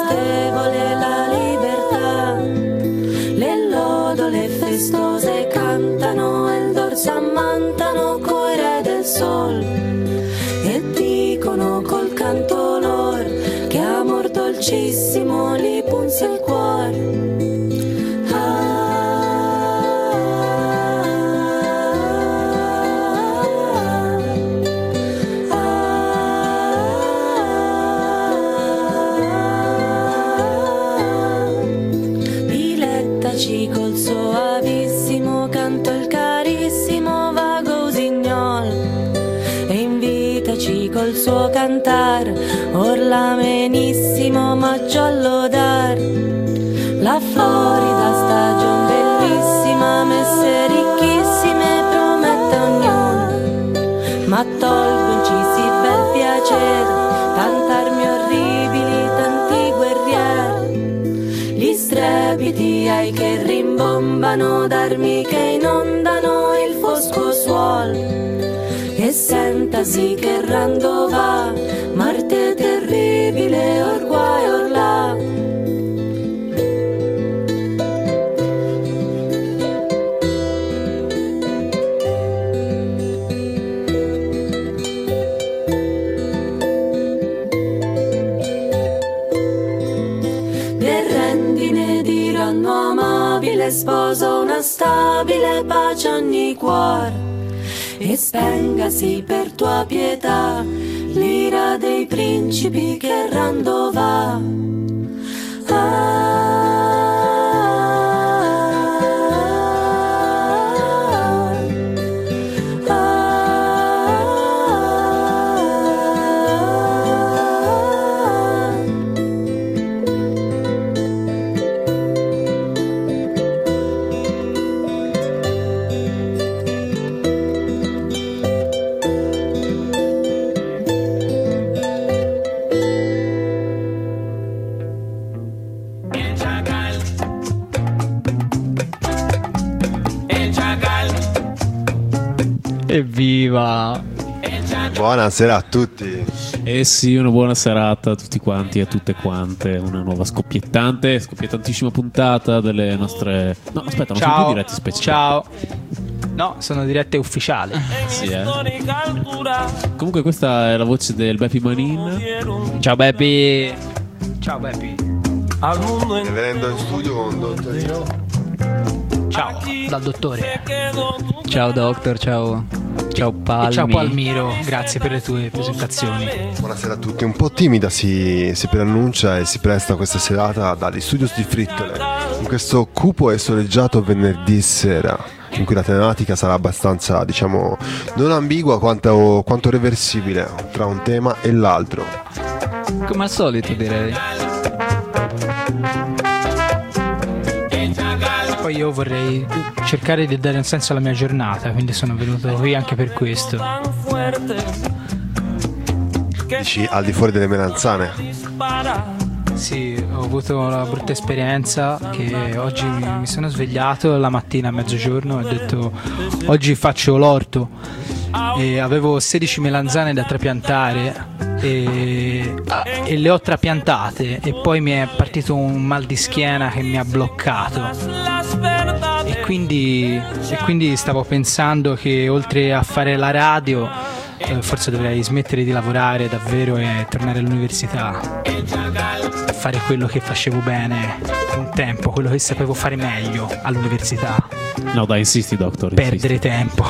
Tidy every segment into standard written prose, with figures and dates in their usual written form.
festevole la libertà. Le lodole festose cantano e il dorso ammantano coi re del sol, e dicono col canto lor che amor dolcissimo li punse il cuore. Col soavissimo canto il carissimo vago usignol, e invitaci col suo cantar or l'amenissimo maggio a lodar. La Florida stagion bellissima, messe ricchissime promette ognuno, ma tolgoci sì bel piacer, tant'armi orribili, tanti guerrieri, gli strepiti ai che rimbombano d'armi che inondano il fosco suol, e sentasi che errando va Marte terribile or guai or là. Amabile sposo, una stabile pace ogni cuore, e spengasi per tua pietà l'ira dei principi che errando va. Evviva! Buonasera a tutti. Eh sì, una buona serata a tutti quanti e a tutte quante. Una nuova scoppiettantissima puntata delle nostre... No, aspetta, non sono più diretti speciali. Ciao. No, sono dirette ufficiali. Sì, Comunque questa è la voce del Beppi Manin. Ciao Beppi. Ciao Beppi. E venendo in studio con Dottorino. Ciao, dal dottore. Ciao Doctor, ciao. Ciao Palmi. E ciao Palmiro, grazie per le tue presentazioni. Buonasera a tutti. Un po' timida si preannuncia e si presta questa serata dagli studios di Frittole, in questo cupo e soleggiato venerdì sera, in cui la tematica sarà abbastanza, diciamo, non ambigua quanto reversibile tra un tema e l'altro. Come al solito, direi. Poi io vorrei cercare di dare un senso alla mia giornata, quindi sono venuto qui anche per questo. Dici al di fuori delle melanzane? Sì, ho avuto una brutta esperienza che oggi mi sono svegliato la mattina a mezzogiorno e ho detto oggi faccio l'orto, e avevo 16 melanzane da trapiantare e le ho trapiantate, e poi mi è partito un mal di schiena che mi ha bloccato, e quindi stavo pensando che oltre a fare la radio forse dovrei smettere di lavorare davvero e tornare all'università e fare quello che facevo bene un tempo, quello che sapevo fare meglio all'università. No dai, insisti Doctor, perdere tempo.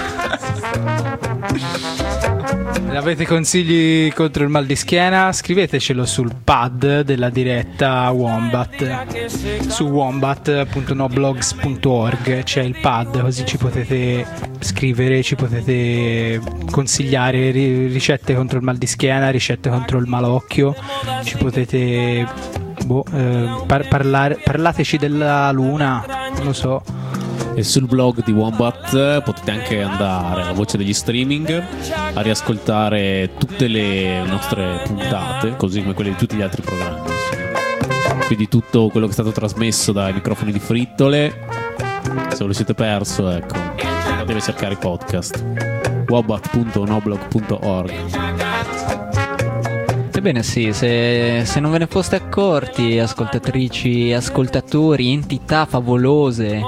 Avete consigli contro il mal di schiena? Scrivetecelo sul pad della diretta Wombat, su wombat.noblogs.org c'è il pad, così ci potete scrivere, ci potete consigliare ricette contro il mal di schiena, ricette contro il malocchio, ci potete parlateci della luna, non lo so. E sul blog di Wombat potete anche andare alla voce degli streaming a riascoltare tutte le nostre puntate, così come quelle di tutti gli altri programmi. Quindi tutto quello che è stato trasmesso dai microfoni di Frittole, se ve lo siete perso, ecco, deve cercare i podcast. Wombat.noblog.org. Ebbene sì, se non ve ne foste accorti, ascoltatrici e ascoltatori, entità favolose,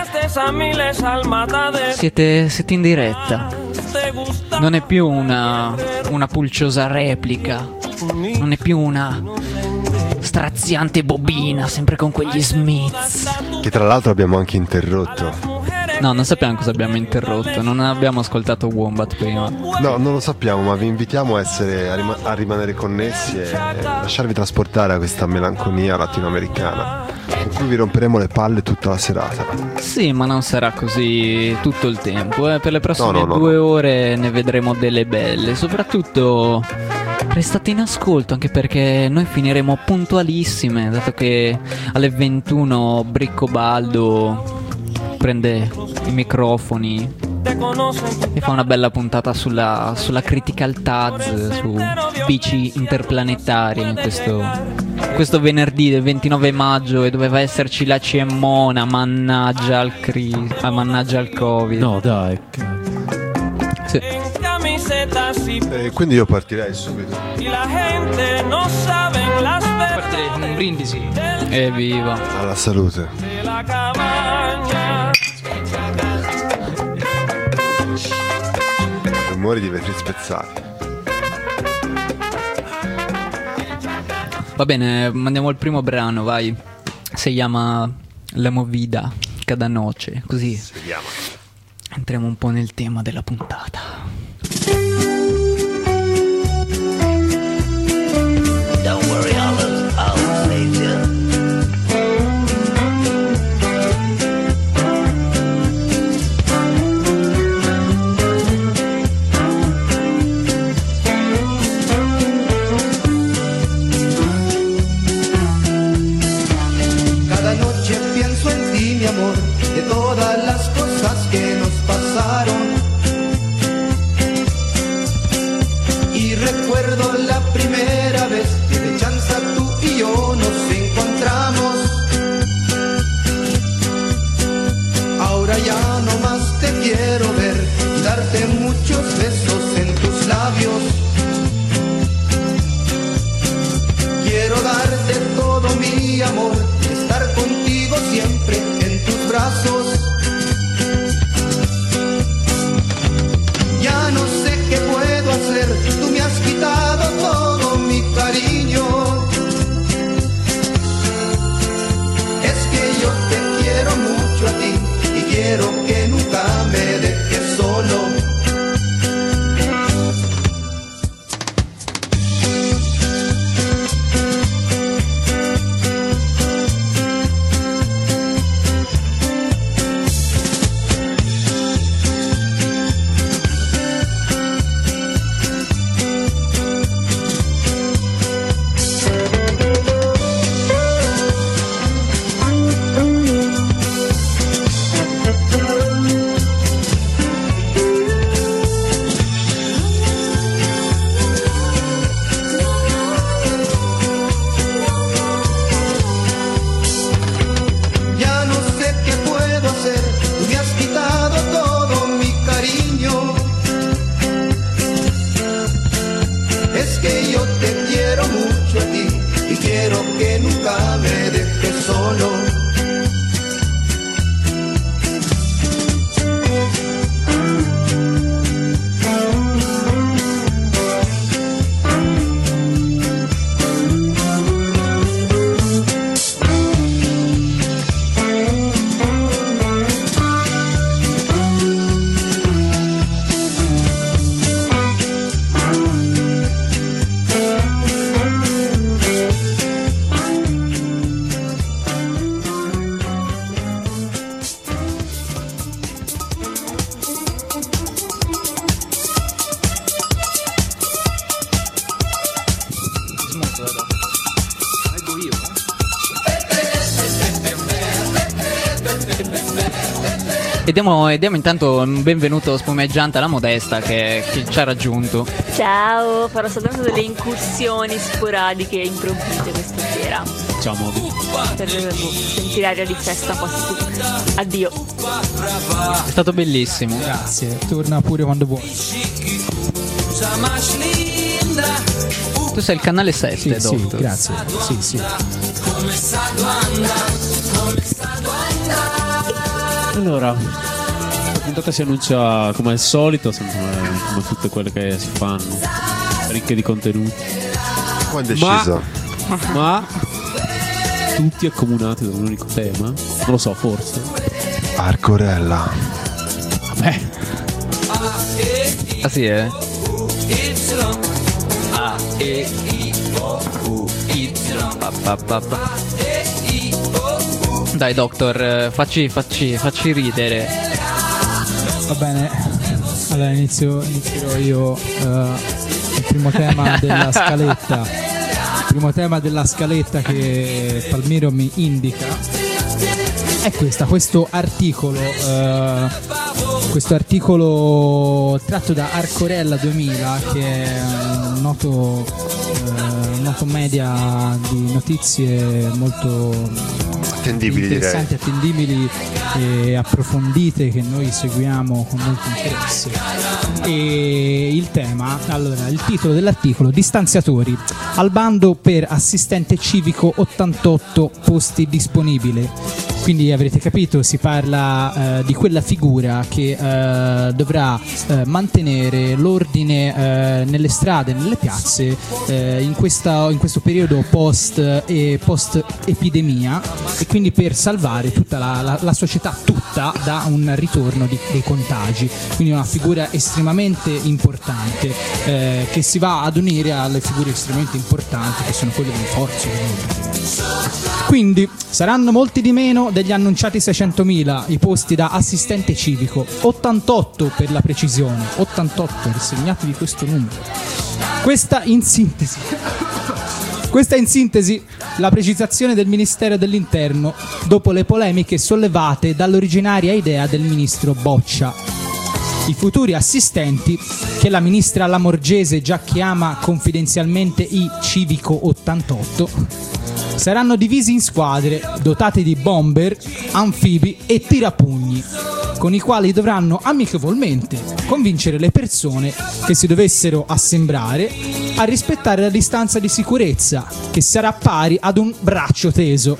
siete in diretta. Non è più una pulciosa replica, non è più una straziante bobina, sempre con quegli Smiths. Che tra l'altro abbiamo anche interrotto. No, non sappiamo cosa abbiamo interrotto, non abbiamo ascoltato Wombat prima. No, non lo sappiamo, ma vi invitiamo a rimanere connessi e lasciarvi trasportare a questa melanconia latinoamericana, con cui vi romperemo le palle tutta la serata. Sì, ma non sarà così tutto il tempo. Per le prossime No. 2 ore ne vedremo delle belle. Soprattutto restate in ascolto, anche perché noi finiremo puntualissime, dato che alle 21 Briccobaldo prende i microfoni e fa una bella puntata sulla Critical Taz, su bici interplanetarie in questo venerdì del 29 maggio, e doveva esserci la CMona, mannaggia al Covid. No, dai. Sì. Quindi io partirei subito. Partirei con un brindisi. Evviva. Alla salute. Rumori di vetri spezzati. Va bene, mandiamo il primo brano, vai. Si chiama La Movida Cada Noce, così Vediamo. entriamo un po' nel tema della puntata. Don't worry, I'll save you. Cada noche pienso en ti, mi amor, de todas las cosas que nos pasaron. Y recuerdo la primera vez que de chanza tú y yo nos encontramos. Ahora ya no más te quiero ver y darte muchos besos en tus labios. Quiero darte todo mi amor, estar contigo siempre en tus brazos. Ya no sé qué puedo hacer, tú me has quitado todo mi cariño. Es que yo te quiero mucho a ti y quiero que nunca me dejes solo. Ya no sé qué puedo hacer, tú me has quitado todo mi cariño. Es que yo te quiero mucho a ti y quiero que nunca me dejes solo. E diamo intanto un benvenuto spumeggiante alla Modesta che ci ha raggiunto. Ciao, farò soltanto delle incursioni sporadiche e improvvise questa sera Ciao, Moby. per sentire aria di festa un po' su. Addio. È stato bellissimo. Grazie, torna pure quando vuoi. Tu sei il canale 7, Sì, Doctor. grazie. Sì. Allora, la puntata si annuncia come al solito, come tutte quelle che si fanno, ricche di contenuti, Un po' indecisa. ma tutti accomunati da un unico tema. Non lo so, forse. Arcorella. Vabbè, Ah sì, eh? Dai, Doctor, facci ridere. Va bene, allora inizierò io. Il primo tema della scaletta. Il primo tema della scaletta che Palmiro mi indica è questo articolo. Questo articolo tratto da Arcorella 2000, che è un noto media di notizie molto Attendibili, interessanti, attendibili e approfondite, che noi seguiamo con molto interesse. E il tema, allora, il titolo dell'articolo: distanziatori al bando per assistente civico, 88 posti disponibili. Quindi avrete capito, si parla di quella figura che dovrà mantenere l'ordine nelle strade, nelle piazze in questo periodo post epidemia, e quindi per salvare tutta la società tutta da un ritorno dei contagi. Quindi una figura estremamente importante che si va ad unire alle figure estremamente importanti che sono quelle delle forze dell'ordine. Quindi saranno molti di meno degli annunciati 600.000 i posti da assistente civico, 88 per la precisione, 88, risegnatevi questo numero. Questa in sintesi la precisazione del Ministero dell'Interno dopo le polemiche sollevate dall'originaria idea del ministro Boccia. I futuri assistenti, che la ministra Lamorgese già chiama confidenzialmente i Civico 88, saranno divisi in squadre dotate di bomber, anfibi e tirapugni, con i quali dovranno amichevolmente convincere le persone che si dovessero assembrare a rispettare la distanza di sicurezza, che sarà pari ad un braccio teso.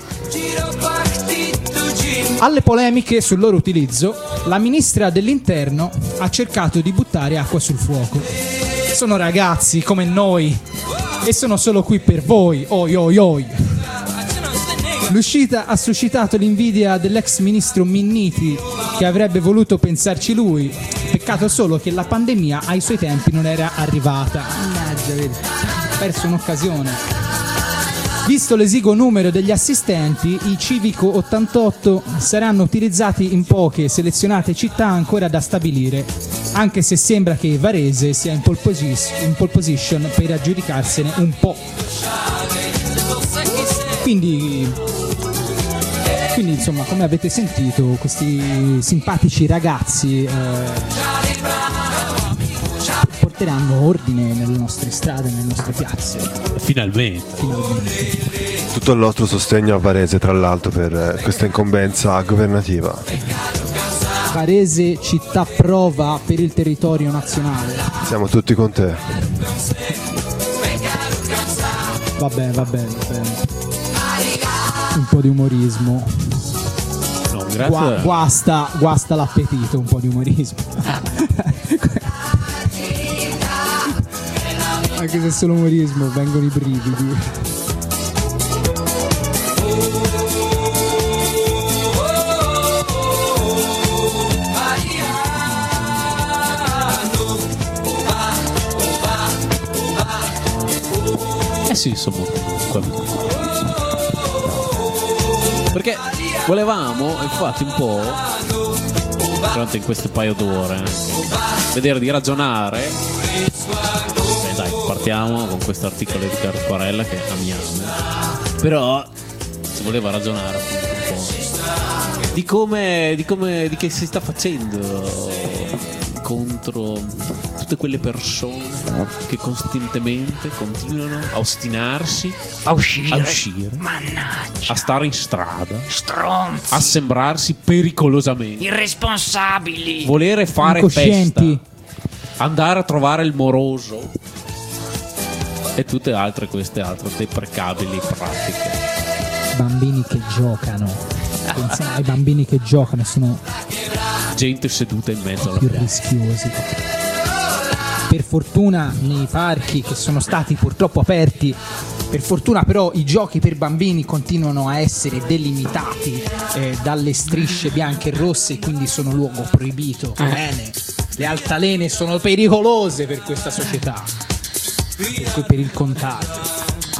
Alle polemiche sul loro utilizzo, la ministra dell'Interno ha cercato di buttare acqua sul fuoco. Sono ragazzi come noi e sono solo qui per voi. Oi oi oi. L'uscita ha suscitato l'invidia dell'ex ministro Minniti, che avrebbe voluto pensarci lui. Peccato solo che la pandemia ai suoi tempi non era arrivata. Mannaggia, vedi, ha perso un'occasione. Visto l'esiguo numero degli assistenti, i Civico 88 saranno utilizzati in poche selezionate città ancora da stabilire, anche se sembra che Varese sia in pole position per aggiudicarsene un po'. Quindi insomma, come avete sentito, questi simpatici ragazzi porteranno ordine nelle nostre strade, nelle nostre piazze. finalmente. Tutto il nostro sostegno a Varese, tra l'altro, per questa incombenza governativa. Varese, città prova per il territorio nazionale. Siamo tutti con te. Vabbè. Un po' di umorismo. No, grazie. Guasta l'appetito, un po' di umorismo. Anche se è solo umorismo, vengono i brividi. Sì, insomma, perché volevamo, infatti, un po' durante queste paio d'ore vedere di ragionare. Dai, partiamo con questo articolo di Arcorella che amiamo, però si voleva ragionare appunto un po' di che si sta facendo contro tutte quelle persone che costantemente continuano a ostinarsi a uscire, Mannaggia, a stare in strada, stronzi, a sembrarsi pericolosamente irresponsabili, volere fare incoscienti, festa, andare a trovare il moroso e tutte queste altre deprecabili pratiche. Bambini che giocano. Pensiamo ai bambini che giocano, sono Gente seduta in mezzo alla più piazza. rischiosi. Per fortuna nei parchi che sono stati purtroppo aperti, per fortuna però i giochi per bambini continuano a essere delimitati dalle strisce bianche e rosse, quindi sono luogo proibito. Bene, le altalene sono pericolose per questa società, per il contagio.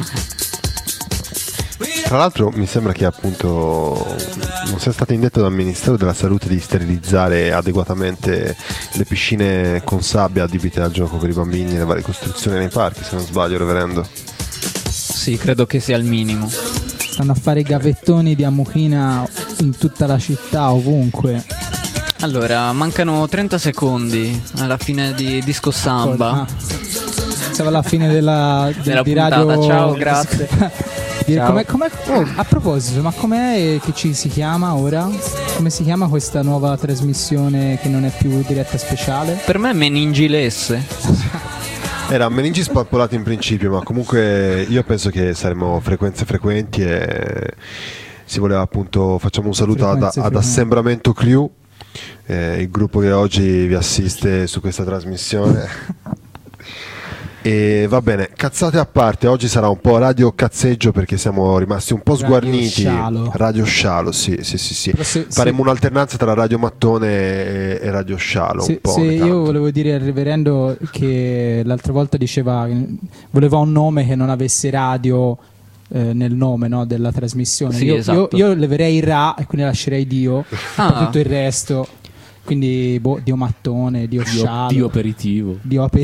Tra l'altro mi sembra che appunto non sia stato indetto dal Ministero della Salute di sterilizzare adeguatamente le piscine con sabbia adibite al gioco per i bambini e le varie costruzioni nei parchi, se non sbaglio, reverendo. Sì, credo che sia il minimo. Stanno a fare gavettoni di ammuchina in tutta la città, ovunque. Allora, mancano 30 secondi alla fine di Disco Samba. Siamo alla fine della di puntata. radio. Ciao, grazie. Ciao. A proposito, ma com'è che ci si chiama ora? Come si chiama questa nuova trasmissione che non è più diretta speciale? Per me è Meningilesse. Era meningi spappolati in principio, ma comunque io penso che saremo frequenze frequenti e si voleva appunto, facciamo un saluto ad Assembramento Crew, il gruppo che oggi vi assiste su questa trasmissione. E va bene, cazzate a parte, oggi sarà un po' radio cazzeggio perché siamo rimasti un po' sguarniti. Radio Scialo, sì. Faremo un'alternanza tra Radio Mattone e Radio Scialo. Un po'. Io volevo dire al reverendo che l'altra volta diceva voleva un nome che non avesse radio nel nome, no, della trasmissione. Sì, esatto. io leverei Ra e quindi lascerei Dio, tutto il resto. Quindi Dio Mattone, Dio Scialo, Dio aperitivo.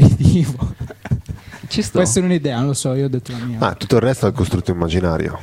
Ci sto. Può essere un'idea, non lo so, io ho detto la mia. Tutto il resto è il costrutto immaginario.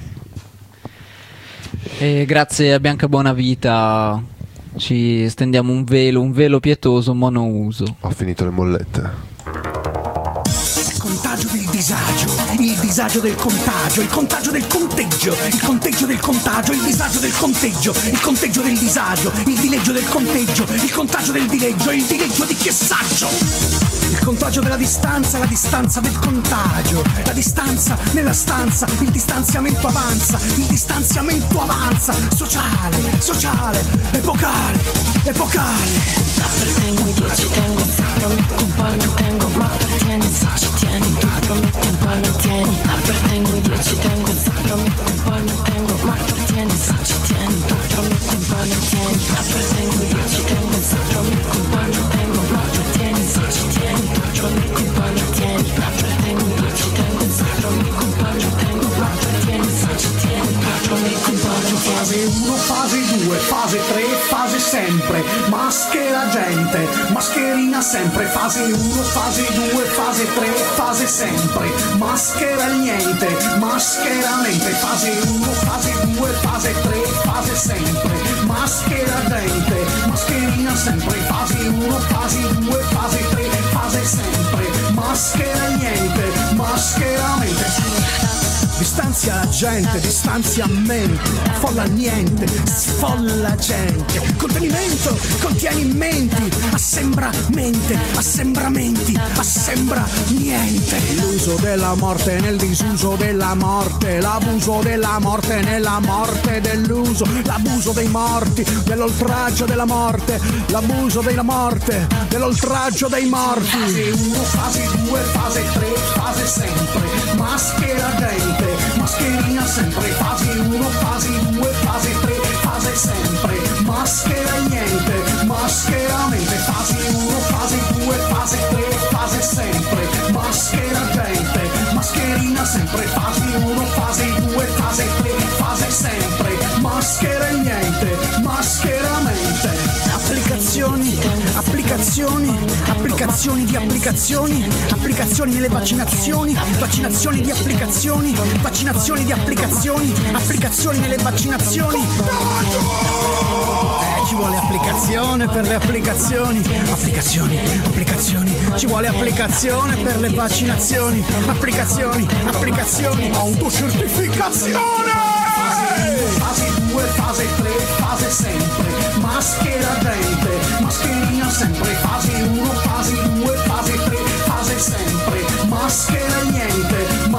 E grazie a Bianca Bonavita ci stendiamo un velo pietoso monouso. Ho finito le mollette. Contagio del disagio, il disagio del contagio, il contagio del conteggio, il conteggio del contagio, il disagio del conteggio, il conteggio del disagio, il dileggio del conteggio, il contagio del dileggio, il dileggio di chi è saggio. Il contagio della distanza, la distanza del contagio, la distanza nella stanza, il distanziamento avanza, sociale, epocale. Appartengo io ci tengo, non mi compagno tengo, ma appartieni, ci tieni, tu prometti un po' non tieni. Appartengo io ci tengo, non mi compagno tengo, ma appartieni, ci tieni, tu prometti un po' non tieni. Appartengo io ci tengo, non mi compagno tengo, ma appartieni, ci tieni, tu prometti un po' non tieni. Appartengo io ci tengo, non mi compagno tengo, ma appartieni, ci tieni, tu prometti un po' non tieni. Fase 1, fase 2, fase 3, fase sempre, maschera gente, mascherina sempre. Fase 1, fase 2, fase 3, fase sempre, maschera niente, maschera mente. Fase 1, fase 2, fase 3, fase sempre, maschera gente, mascherina sempre. Fase 1, fase 2, fase 3, fase sempre, maschera niente, maschera mente. Distanzia la gente, distanziamento, folla niente, sfolla gente, contenimento, contienimenti, assembramenti, assembra niente. L'uso della morte nel disuso della morte, l'abuso della morte nella morte dell'uso, l'abuso dei morti, dell'oltraggio della morte, l'abuso della morte, dell'oltraggio dei morti. Fase 1, fase 2, fase 3, fase sempre, maschera gente, mascherina sempre. Fase 1, fase 2, fase 3, fase sempre, maschera niente, maschera mente. Fase 1, fase 2, fase 3, fase sempre, maschera gente, mascherina sempre. Fase 1, fase 2, fase 3, fase sempre, maschera niente, maschera mente. Applicazioni di applicazioni, applicazioni nelle vaccinazioni, vaccinazioni di applicazioni, vaccinazioni di applicazioni, applicazioni nelle vaccinazioni. Ci vuole applicazione per le applicazioni, applicazioni, ci vuole applicazione per le vaccinazioni, applicazioni, autocertificazione. Fase 2, fase 3, fase sempre, maschera gente, mascherina sempre. Fase 1, fase 2, fase 3, fase sempre, maschera niente,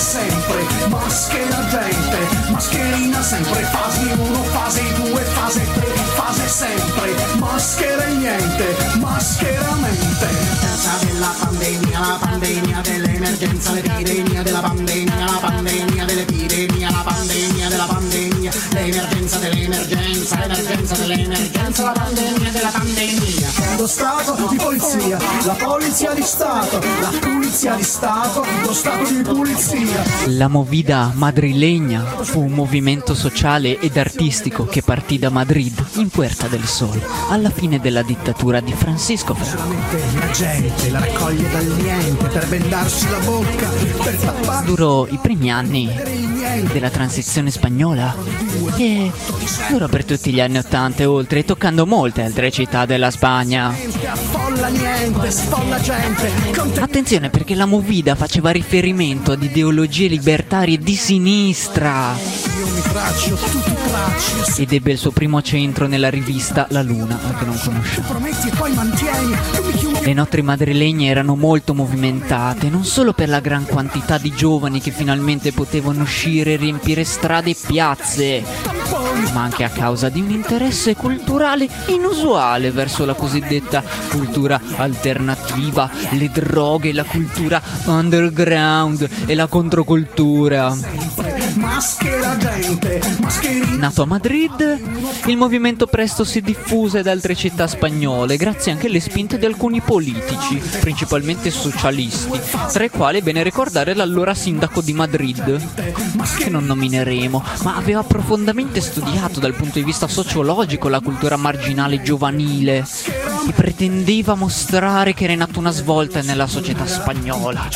sempre, maschera gente, mascherina sempre, fasi 1, fase 2, fase 3, fase sempre, maschera e niente, mascheramente. La pandemia dell'emergenza, l'epidemia della pandemia, la pandemia dell'epidemia, la pandemia della pandemia, l'emergenza dell'emergenza, l'emergenza dell'emergenza, la pandemia della pandemia. Lo Stato di polizia, la polizia di Stato, la pulizia di Stato, lo Stato di pulizia. La movida madrilegna fu un movimento sociale ed artistico che partì da Madrid, in Puerta del Sol, alla fine della dittatura di Francisco Franco. La gente la raccoglie dal niente per bendarsi la bocca, per tappare. Durò i primi anni della transizione spagnola e durò per tutti gli anni '80 e oltre, toccando molte altre città della Spagna. Affolla niente, sfolla gente. Attenzione, perché la movida faceva riferimento ad ideologie libertarie di sinistra Io mi traccio, tu ti tracci. ed ebbe il suo primo centro nella rivista La Luna, che non conosciamo. Prometti e poi mantieni, tu mi chiudi. Le notti madrilegne erano molto movimentate, non solo per la gran quantità di giovani che finalmente potevano uscire e riempire strade e piazze, ma anche a causa di un interesse culturale inusuale verso la cosiddetta cultura alternativa, le droghe, la cultura underground e la controcultura. Maschera gente, mascherina. Nato a Madrid, il movimento presto si diffuse ad altre città spagnole, grazie anche alle spinte di alcuni politici, principalmente socialisti, tra i quali è bene ricordare l'allora sindaco di Madrid, che non nomineremo, ma aveva profondamente studiato dal punto di vista sociologico la cultura marginale giovanile e pretendeva mostrare che era in atto una svolta nella società spagnola,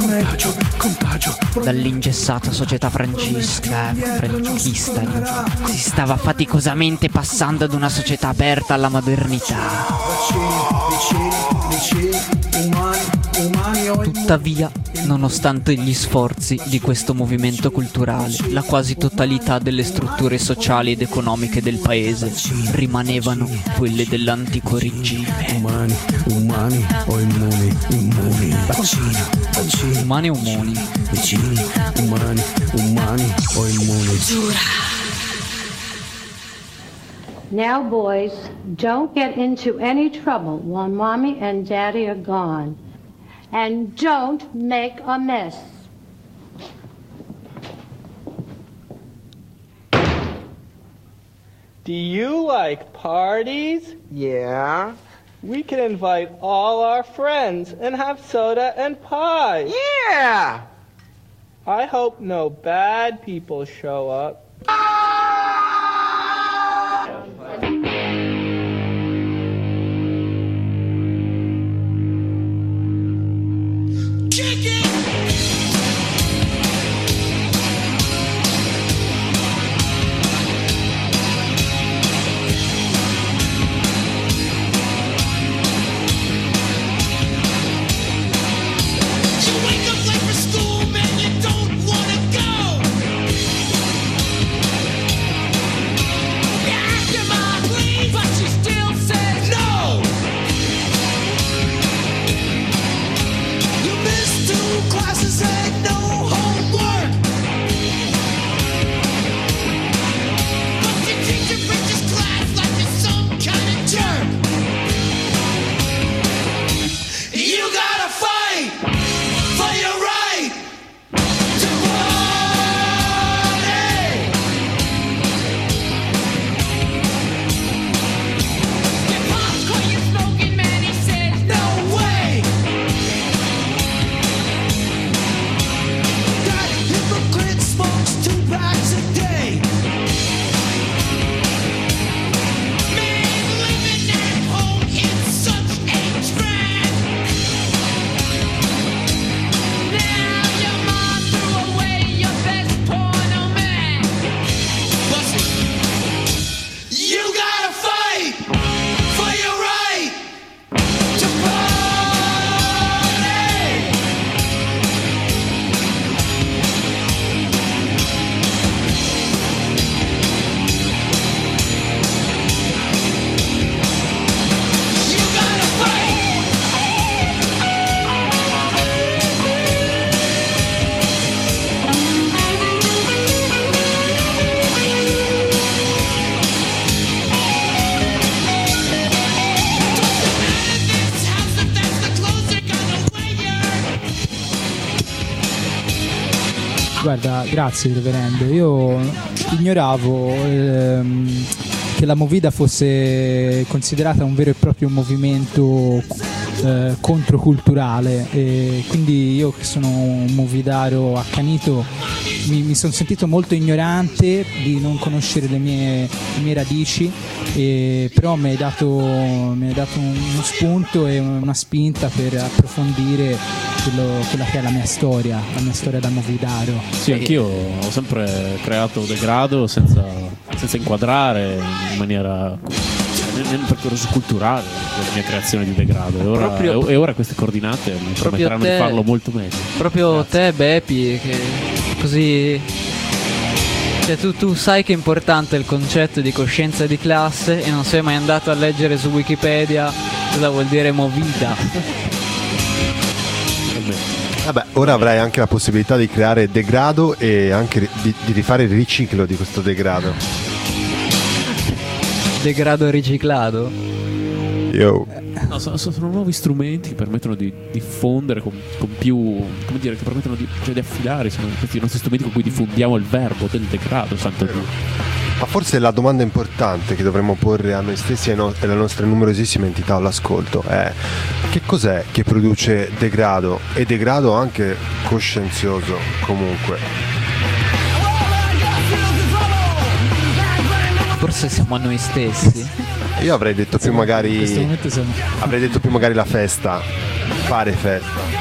dall'ingessata società franchista, si stava faticosamente passando ad una società aperta alla modernità. Tuttavia, nonostante gli sforzi di questo movimento culturale, la quasi totalità delle strutture sociali ed economiche del paese rimanevano quelle dell'antico regime. Umani o immuni? Immuni. Vaccino. Umani o umoni? Vicini. Umani o immuni? Now, boys, don't get into any trouble while Mommy and Daddy are gone. And don't make a mess. Do you like parties? Yeah. We can invite all our friends and have soda and pie. Yeah! I hope no bad people show up. Guarda, grazie reverendo. Io ignoravo che la Movida fosse considerata un vero e proprio movimento controculturale, e quindi io, che sono un movidaro accanito, mi sono sentito molto ignorante di non conoscere le mie radici, però mi hai dato uno spunto e una spinta per approfondire quella che è la mia storia da movidaro. Sì, anch'io ho sempre creato degrado senza inquadrare in maniera nel percorso culturale della mia creazione di degrado, e ora queste coordinate mi permetteranno di farlo molto meglio. Proprio grazie. Te, Bepi, che così, cioè, tu sai che è importante il concetto di coscienza di classe e non sei mai andato a leggere su Wikipedia cosa vuol dire movida. Vabbè, ora avrai anche la possibilità di creare degrado e anche di rifare il riciclo di questo degrado. Degrado riciclato? Yo. No, sono nuovi strumenti che permettono di diffondere con più, come dire, che permettono di affilare, sono questi i nostri strumenti con cui diffondiamo il verbo del degrado, santo Dio. Ma forse la domanda importante che dovremmo porre a noi stessi e alle nostre numerosissime entità all'ascolto è: che cos'è che produce degrado, e degrado anche coscienzioso comunque? Forse siamo a noi stessi. Io avrei detto più magari la festa, fare festa.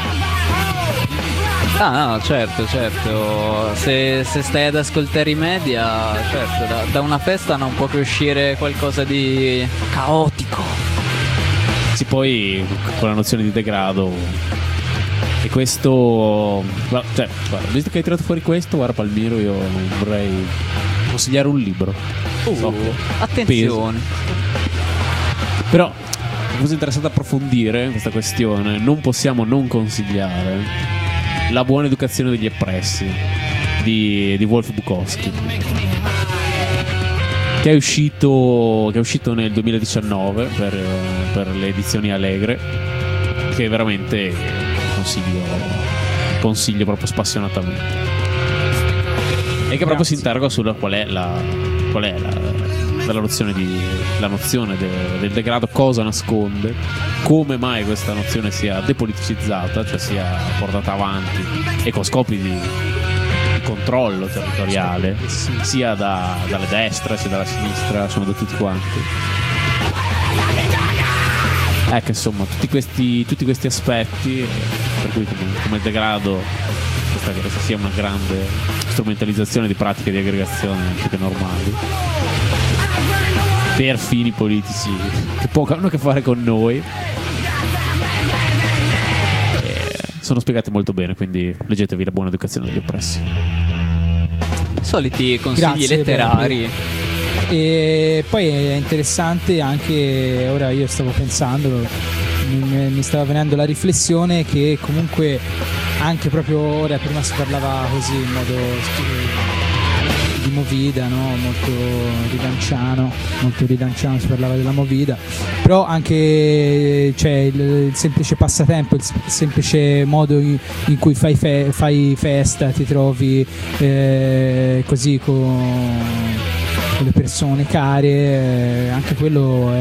Ah no, certo, se stai ad ascoltare i media, certo, da una festa non può che uscire qualcosa di caotico. Sì, poi con la nozione di degrado, e questo, cioè, guarda, visto che hai tirato fuori questo, guarda Palmiro, io vorrei consigliare un libro. Attenzione. Però mi sono interessato ad approfondire questa questione. Non possiamo non consigliare La buona educazione degli oppressi di Wolf Bukowski, che è uscito nel 2019 per le edizioni Allegre, che veramente consiglio proprio spassionatamente, e che proprio si interroga sulla qual è la nozione del degrado, cosa nasconde, come mai questa nozione sia depoliticizzata, cioè sia portata avanti e con scopi di controllo territoriale, sia dalle destre sia dalla sinistra, insomma da tutti quanti. Ecco, insomma, tutti questi aspetti, per cui come il degrado questa sia una grande strumentalizzazione di pratiche di aggregazione anche che normali per fini politici che poco hanno a che fare con noi, sono spiegate molto bene, quindi leggetevi La buona educazione degli oppressi. Soliti consigli letterari. E poi è interessante anche, ora io stavo pensando, mi stava venendo la riflessione che comunque anche proprio ora, prima si parlava così in modo di movida, no? Molto ridanciano si parlava della movida, però anche il semplice passatempo, il semplice modo in cui fai festa, ti trovi così con le persone care, anche quello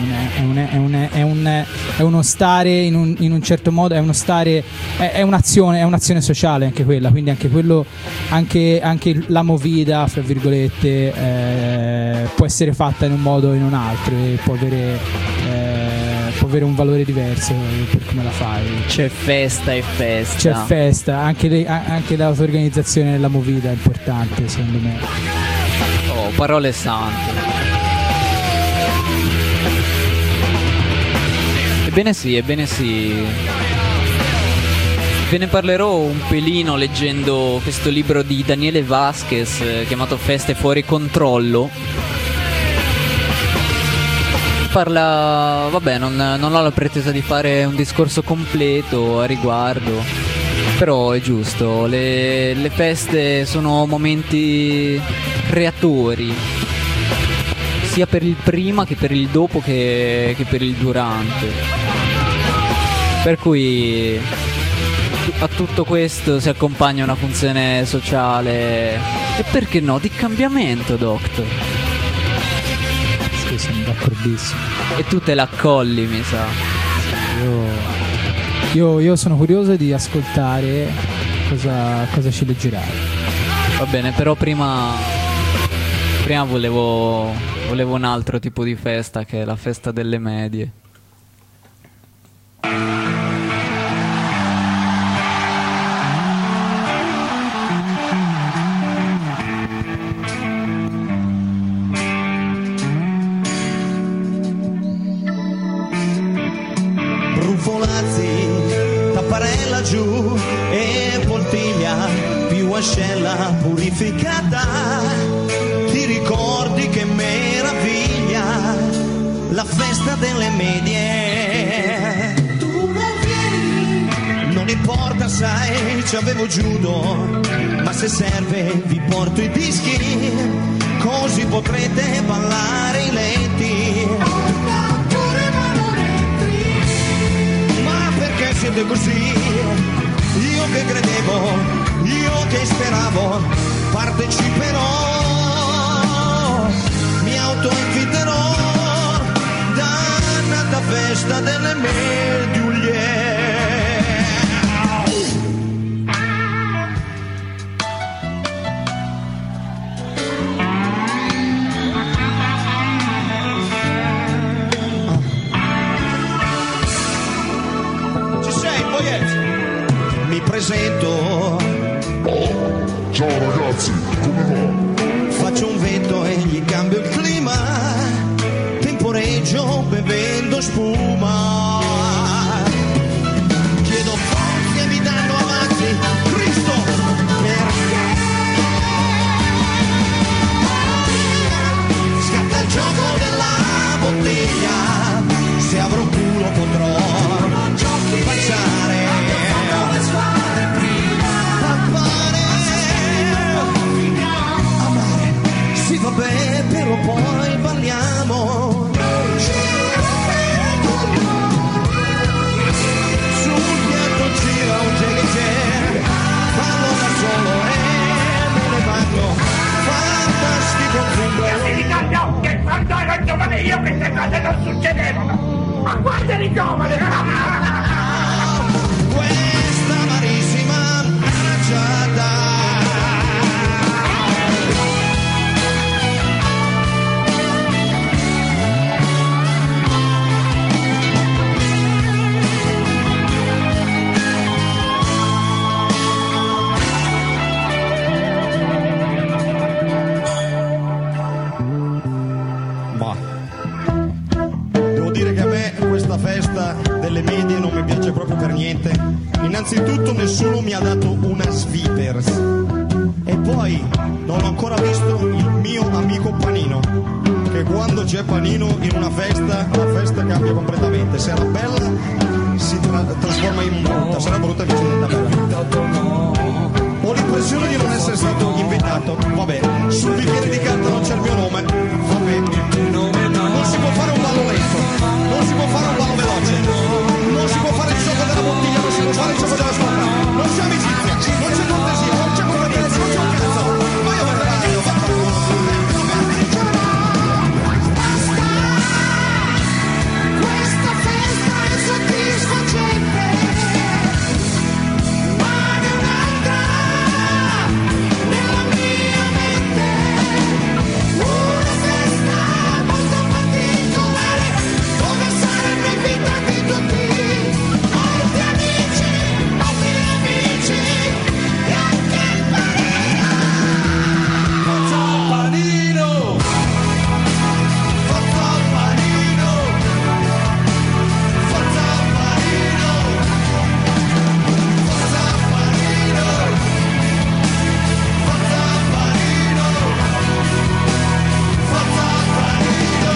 è uno stare in un certo modo, è un'azione sociale anche quella, quindi anche quello, anche la movida fra virgolette può essere fatta in un modo o in un altro, e può avere un valore diverso per come la fai. C'è festa, anche l'auto-organizzazione della movida è importante, secondo me. Parole sante. Ebbene sì. Ve ne parlerò un pelino leggendo questo libro di Daniele Vasquez chiamato Feste fuori controllo. Parla, vabbè, non ho la pretesa di fare un discorso completo a riguardo, però è giusto, le feste sono momenti creatori, sia per il prima che per il dopo che per il durante, per cui a tutto questo si accompagna una funzione sociale e perché no di cambiamento, Doctor. Sì, sono d'accordissimo. E tu te l'accolli, mi sa. Io sono curioso di ascoltare cosa ci leggerai. Va bene, però prima volevo un altro tipo di festa, che è la festa delle medie. Brufolazzi, tapparella giù e poltiglia più ascella purificata. Ti ricordi che meraviglia la festa delle medie? Tu non vieni, non importa, sai, ci avevo judo, ma se serve vi porto i dischi, così potrete ballare i lenti. Ma perché siete così? Io che credevo, io che speravo, parteciperò, mi autoinviterò, dannata festa delle medie. Ci sei, Poiezzi? Mi presento. Ciao ragazzi, come va? Faccio un vento e gli cambio il clima, temporeggio bevendo spuma. Chiedo forze e mi danno avanti, Cristo, perché? Scatta il gioco della bottiglia, se avrò culo potrò baciare. Sì, vabbè, però poi balliamo. Sul piatto gira un jazz, ballo da solo e me ne vado. Fantastico zumba. Devi cambiare, che quando ero giovane io queste cose non succedevano. Ma guarda di giovane! Questa amarissima arrabbiata. Festa delle medie non mi piace proprio per niente. Innanzitutto nessuno mi ha dato una Svipers e poi non ho ancora visto il mio amico Panino, che quando c'è Panino in una festa la festa cambia completamente. Se era bella si trasforma in brutta, se era brutta invece diventa bella. Ho l'impressione di non essere stato invitato. Vabbè, sul bicchiere di carta non c'è il mio nome. Vabbè, non si può fare un ballo lento, non si può fare un ballo veloce, non si può fare il gioco della bottiglia, non si può fare il gioco della squadra. Non c'è amicizia, non c'è cortesia, non c'è completezza, non c'è un cazzo. Ma io me ne vado, questa festa è soddisfacente, ma ne un'altra nella mia mente. Una festa molto particolare, dove saranno invitati tutti, molti amici e anche il Panino. Forza Panino, forza Panino, forza Panino, forza Panino, forza Panino, forza Panino,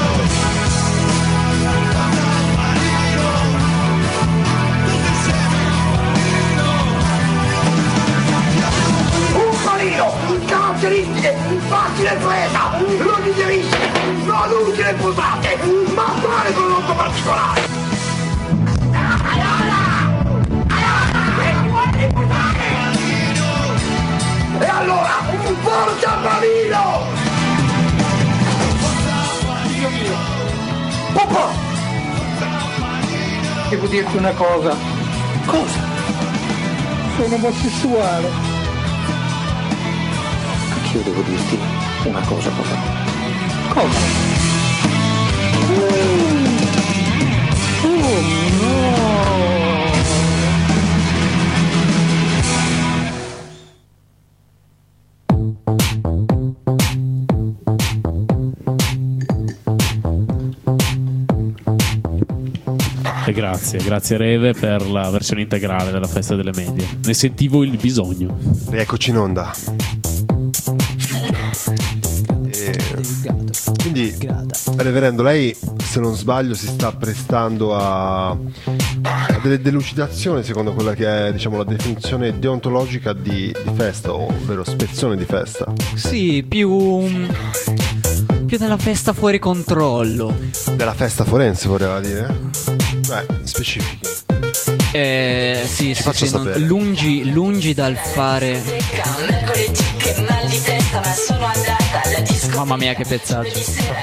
forza Panino, tutti insieme. Un Panino, caratteristiche, facile e poeta, non digerisce, non utile puntate, ma fare prodotto particolare. Allora, Papà! Devo dirti una cosa. Cosa? Sono omosessuale. Anch'io devo dirti una cosa, papà. Cosa? Oh no! Grazie Reve per la versione integrale della festa delle medie. Ne sentivo il bisogno. Rieccoci in onda. Quindi, reverendo, lei, se non sbaglio, si sta prestando a delle delucidazioni secondo quella che è, diciamo, la definizione deontologica di festa, ovvero spezzone di festa. Sì, più della festa fuori controllo. Della festa forense, voleva dire? Beh, specifichi. Sì, lungi dal fare. Mamma mia, che pezzaggio.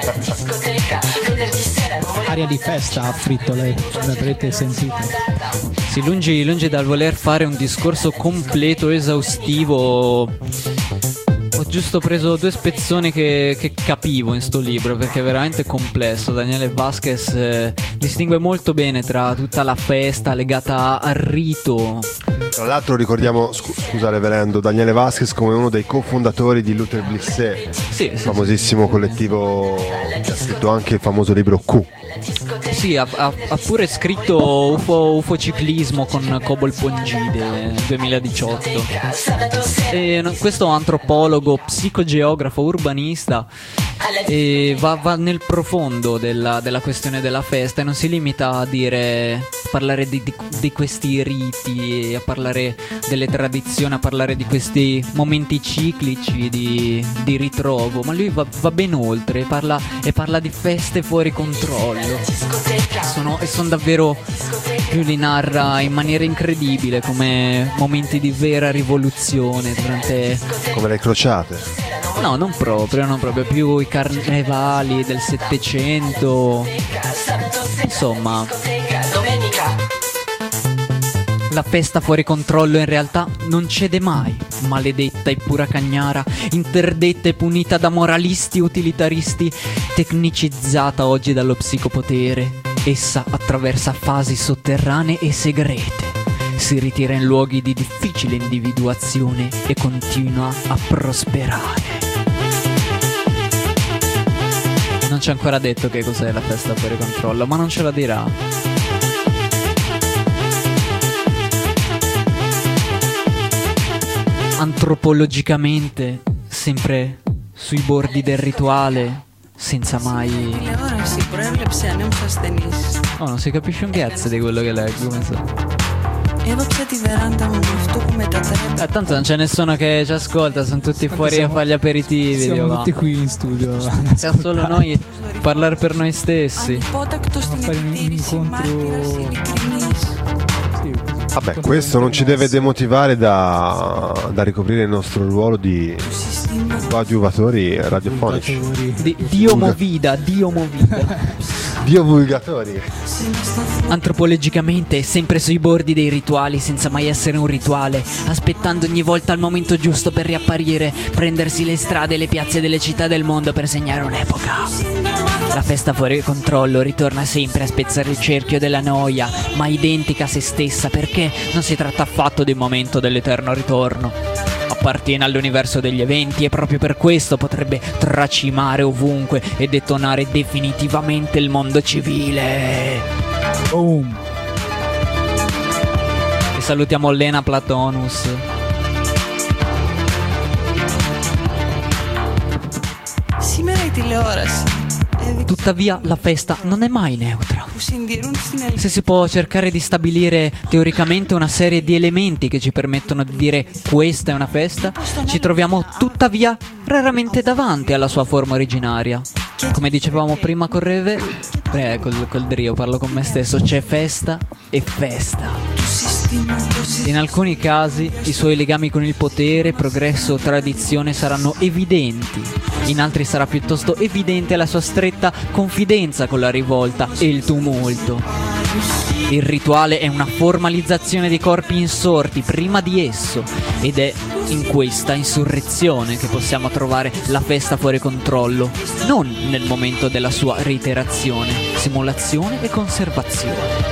Aria di festa ha fritto lei, l'avrete sentito. Sì, lungi dal voler fare un discorso completo, esaustivo. Ho giusto preso due spezzoni che capivo in sto libro, perché è veramente complesso. Daniele Vasquez distingue molto bene tra tutta la festa legata al rito. Tra l'altro ricordiamo, scusa reverendo, Daniele Vasquez come uno dei cofondatori di Luther Blissé, sì, famosissimo collettivo che ha scritto anche il famoso libro Q. Sì, ha pure scritto UFO Ciclismo con Cobol Pongide nel 2018. E questo antropologo, psicogeografo, urbanista, e va nel profondo della questione della festa e non si limita a parlare di questi riti, a parlare delle tradizioni, a parlare di questi momenti ciclici di ritrovo, ma lui va ben oltre e parla di feste fuori controllo. Sono davvero, più li narra in maniera incredibile come momenti di vera rivoluzione durante... Come le crociate? No, non proprio, più i carnevali del Settecento. Insomma, la festa fuori controllo in realtà non cede mai, maledetta e pura cagnara, interdetta e punita da moralisti e utilitaristi, tecnicizzata oggi dallo psicopotere. Essa attraversa fasi sotterranee e segrete, si ritira in luoghi di difficile individuazione e continua a prosperare. Non ci ha ancora detto che cos'è la festa fuori controllo, ma non ce la dirà. Antropologicamente, sempre sui bordi del rituale, senza mai... Oh, non si capisce un cazzo di quello che leggo, come so. Tanto non c'è nessuno che ci ascolta, sono tutti fuori a fare gli aperitivi. Siamo tutti qui in studio. Siamo solo noi, parlare per noi stessi. Fare un incontro. Vabbè, questo non ci deve demotivare da ricoprire il nostro ruolo di coadiuvatori radiofonici. Dio movida. Dio vulgatori. Antropologicamente, sempre sui bordi dei rituali, senza mai essere un rituale, aspettando ogni volta il momento giusto per riapparire, prendersi le strade e le piazze delle città del mondo per segnare un'epoca. La festa fuori controllo ritorna sempre a spezzare il cerchio della noia, ma identica a se stessa, perché non si tratta affatto di un momento dell'eterno ritorno. Appartiene all'universo degli eventi e proprio per questo potrebbe tracimare ovunque e detonare definitivamente il mondo civile. Boom. E salutiamo Lena Platonus. Tuttavia la festa non è mai neutra. Se si può cercare di stabilire teoricamente una serie di elementi che ci permettono di dire questa è una festa, ci troviamo tuttavia raramente davanti alla sua forma originaria. Come dicevamo prima con Reve, col Drio, parlo con me stesso, c'è festa e festa. In alcuni casi i suoi legami con il potere, progresso o tradizione saranno evidenti, in altri sarà piuttosto evidente la sua stretta confidenza con la rivolta e il tumulto. Il rituale è una formalizzazione dei corpi insorti prima di esso, ed è in questa insurrezione che possiamo trovare la festa fuori controllo, non nel momento della sua reiterazione, simulazione e conservazione.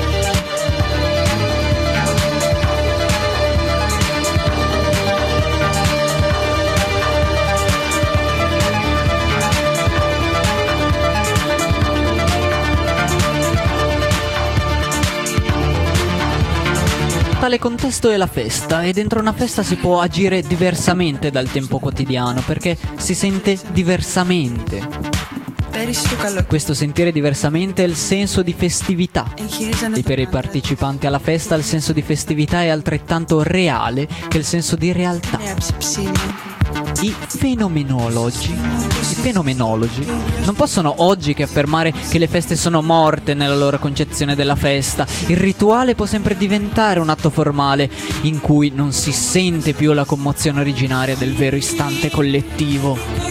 Tale contesto è la festa, e dentro una festa si può agire diversamente dal tempo quotidiano perché si sente diversamente. Questo sentire diversamente è il senso di festività, e per i partecipanti alla festa il senso di festività è altrettanto reale che il senso di realtà. I fenomenologi non possono oggi che affermare che le feste sono morte nella loro concezione della festa. Il rituale può sempre diventare un atto formale in cui non si sente più la commozione originaria del vero istante collettivo.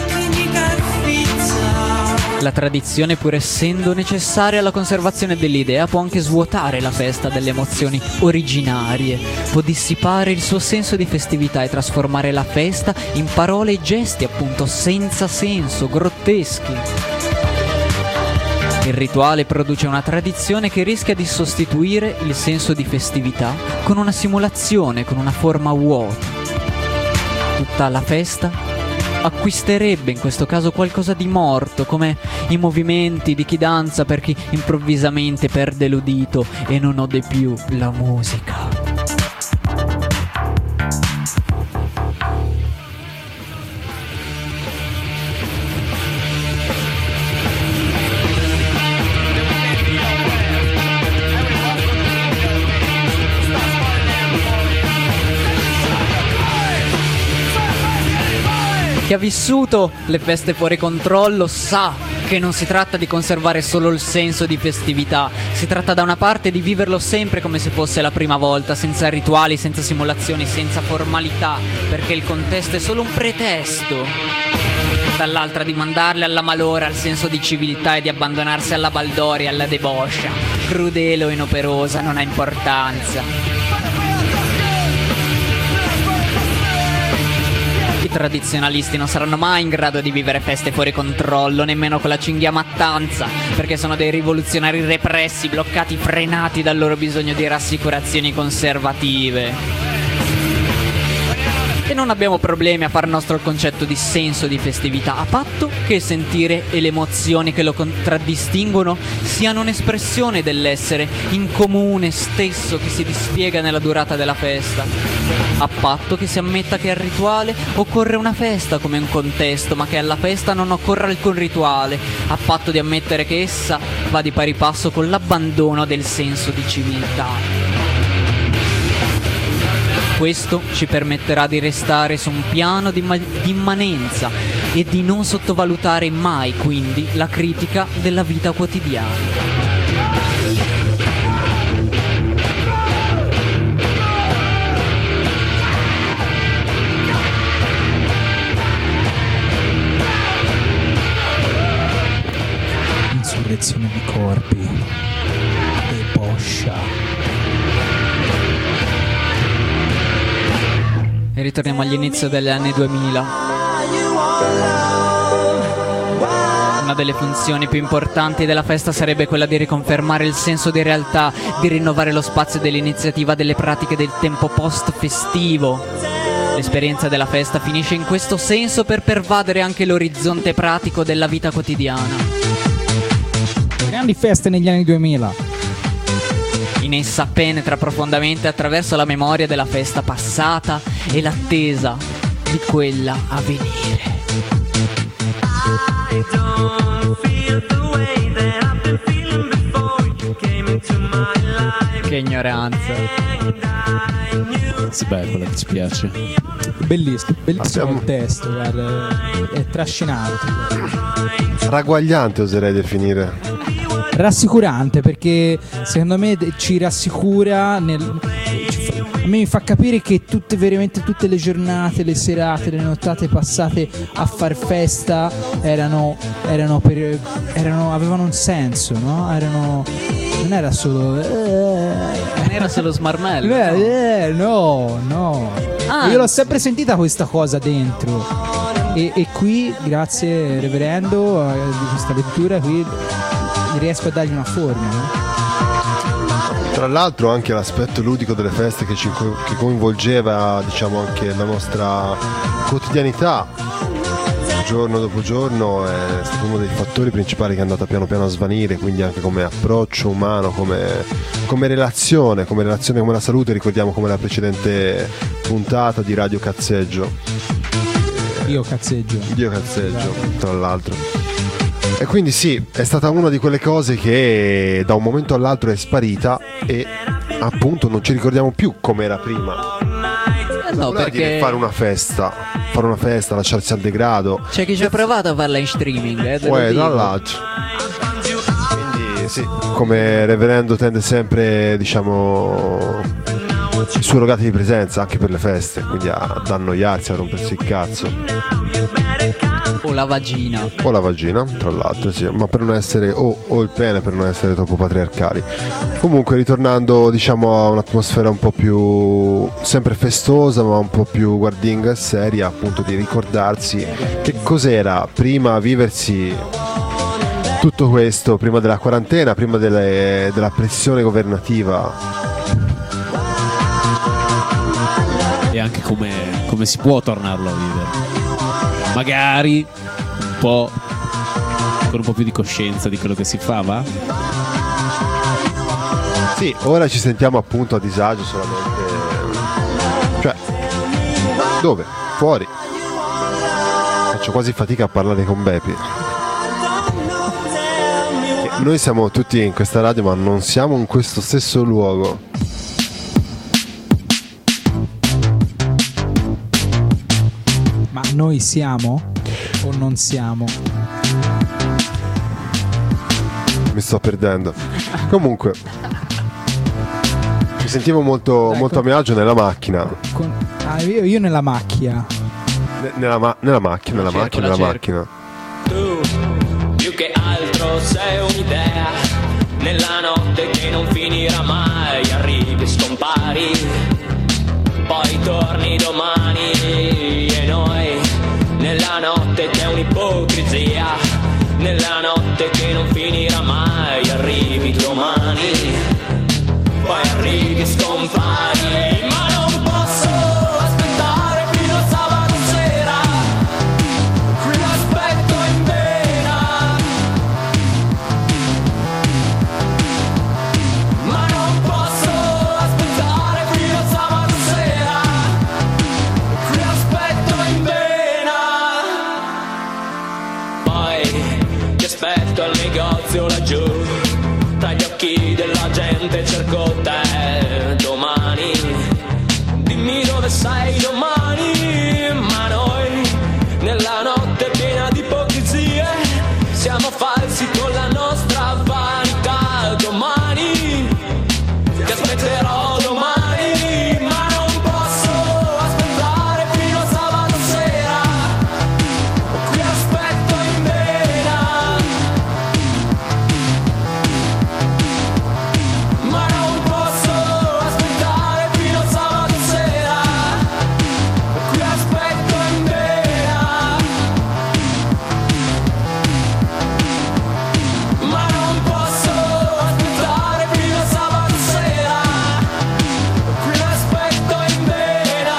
La tradizione, pur essendo necessaria alla conservazione dell'idea, può anche svuotare la festa delle emozioni originarie, può dissipare il suo senso di festività e trasformare la festa in parole e gesti appunto senza senso, grotteschi. Il rituale produce una tradizione che rischia di sostituire il senso di festività con una simulazione, con una forma vuota. Tutta la festa acquisterebbe in questo caso qualcosa di morto, come i movimenti di chi danza per chi improvvisamente perde l'udito e non ode più la musica. Chi ha vissuto le feste fuori controllo sa che non si tratta di conservare solo il senso di festività, si tratta da una parte di viverlo sempre come se fosse la prima volta, senza rituali, senza simulazioni, senza formalità, perché il contesto è solo un pretesto. Dall'altra di mandarle alla malora, al senso di civiltà e di abbandonarsi alla baldoria, alla deboscia, crudele o inoperosa, non ha importanza. I tradizionalisti non saranno mai in grado di vivere feste fuori controllo, nemmeno con la cinghia mattanza, perché sono dei rivoluzionari repressi, bloccati, frenati dal loro bisogno di rassicurazioni conservative. E non abbiamo problemi a far nostro il concetto di senso di festività, a patto che il sentire e le emozioni che lo contraddistinguono siano un'espressione dell'essere in comune stesso che si dispiega nella durata della festa, a patto che si ammetta che al rituale occorre una festa come un contesto, ma che alla festa non occorra alcun rituale, a patto di ammettere che essa va di pari passo con l'abbandono del senso di civiltà. Questo ci permetterà di restare su un piano di immanenza e di non sottovalutare mai, quindi, la critica della vita quotidiana. Insurrezione di corpi, deboscia. E ritorniamo agli inizi degli anni 2000. Una delle funzioni più importanti della festa sarebbe quella di riconfermare il senso di realtà, di rinnovare lo spazio dell'iniziativa delle pratiche del tempo post-festivo. L'esperienza della festa finisce in questo senso per pervadere anche l'orizzonte pratico della vita quotidiana. Grandi feste negli anni 2000. In essa penetra profondamente attraverso la memoria della festa passata e l'attesa di quella a venire. Che ignoranza. Sì, beh, quella che ci piace. Bellissimo il testo, guarda, è trascinante. Ragguagliante oserei definire. Rassicurante, perché secondo me ci rassicura A me mi fa capire che veramente tutte le giornate, le serate, le nottate passate a far festa avevano un senso, no? Non era solo non era solo smarmello. No. Io l'ho sempre sentita questa cosa dentro. E qui, grazie reverendo, di questa lettura qui riesco a dargli una forma, no? Tra l'altro anche l'aspetto ludico delle feste che coinvolgeva, diciamo, anche la nostra quotidianità giorno dopo giorno è stato uno dei fattori principali che è andata piano piano a svanire, quindi anche come approccio umano, come relazione, come la salute. Ricordiamo come la precedente puntata di Radio Cazzeggio. Dio cazzeggio, tra l'altro. E quindi sì, è stata una di quelle cose che da un momento all'altro è sparita e appunto non ci ricordiamo più com'era prima. No, perché fare una festa, lasciarsi al degrado. C'è chi ci ha provato a farla in streaming, tra l'altro. Quindi sì, come reverendo tende sempre, diciamo, i surrogati di presenza anche per le feste, quindi ad annoiarsi, a rompersi il cazzo. O la vagina, tra l'altro, sì, ma per non essere o il pene, per non essere troppo patriarcali. Comunque, ritornando, diciamo, a un'atmosfera un po' più sempre festosa, ma un po' più guardinga e seria, appunto, di ricordarsi che cos'era prima viversi tutto questo, prima della quarantena, prima della pressione governativa. E anche come si può tornarlo a vivere. Magari con un po' più di coscienza di quello che si fa, va? Sì, ora ci sentiamo appunto a disagio solamente. Cioè, dove? Fuori. Faccio quasi fatica a parlare con Bepi. Noi siamo tutti in questa radio, ma non siamo in questo stesso luogo. Ma noi siamo o non siamo? Mi sto perdendo. Comunque mi sentivo molto a mio agio nella macchina. Io nella macchia. Nella macchina. Tu più che altro sei un'idea nella notte che non finirà mai. Arrivi e scompari, poi torni domani. E noi nella notte c'è un'ipocrisia, nella notte che non finirà mai. Arrivi domani, poi arrivi e scompari. Ma non posso aspettare fino a sabato sera, qui l'aspetto in vena. Ma non posso aspettare fino a sabato sera, qui l'aspetto in vena. Poi ti aspetto al negozio laggiù, tra gli occhi della gente cerco te domani. Dimmi dove sei domani. Ma noi nella notte piena di ipocrisie siamo falsi con la nostra vanità. Domani ti aspetterò domani. Ma non posso aspettare fino a sabato sera, qui aspetto in vena. Ma non posso aspettare fino a sabato sera, qui aspetto in vena. Ma non posso aspettare fino a sabato sera, qui aspetto in vena.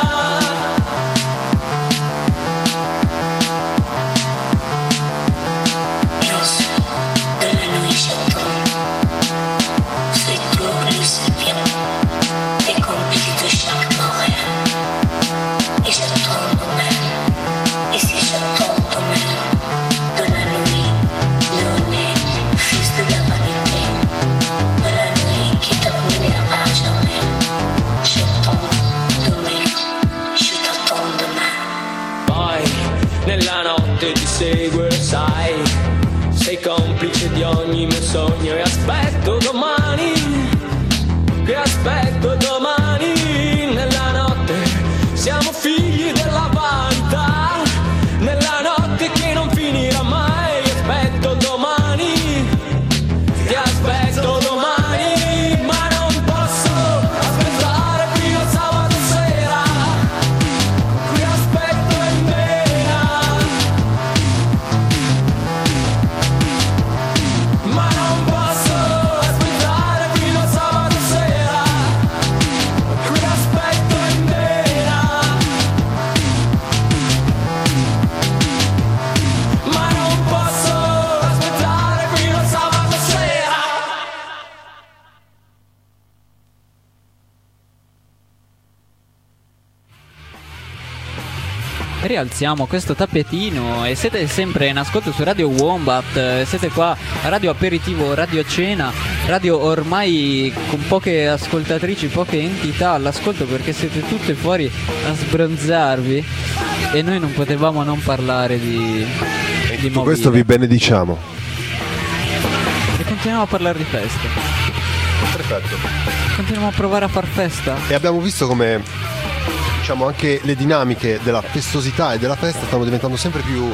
Rosso della nuit j'attends, c'est tout le septième, tes complices de chaque horaire. Et j'attends demain, et si j'attends demain, de la nuit, léoné, fils de la vanité, de la nuit qui t'a brûlé à jamais. J'attends demain, je t'attends demain. Poi nella notte ti seguo e lo sai, sei complice di ogni mio sogno. E aspetto domani, che aspetto domani. rialziamo questo tappetino e siete sempre in ascolto su Radio Wombat, siete qua a Radio Aperitivo, Radio Cena, radio ormai con poche ascoltatrici, poche entità all'ascolto perché siete tutte fuori a sbronzarvi e noi non potevamo non parlare di mobile. Questo vi benediciamo. E continuiamo a parlare di festa. Perfetto. Continuiamo a provare a far festa. E abbiamo visto come, diciamo, anche le dinamiche della festosità e della festa stanno diventando sempre più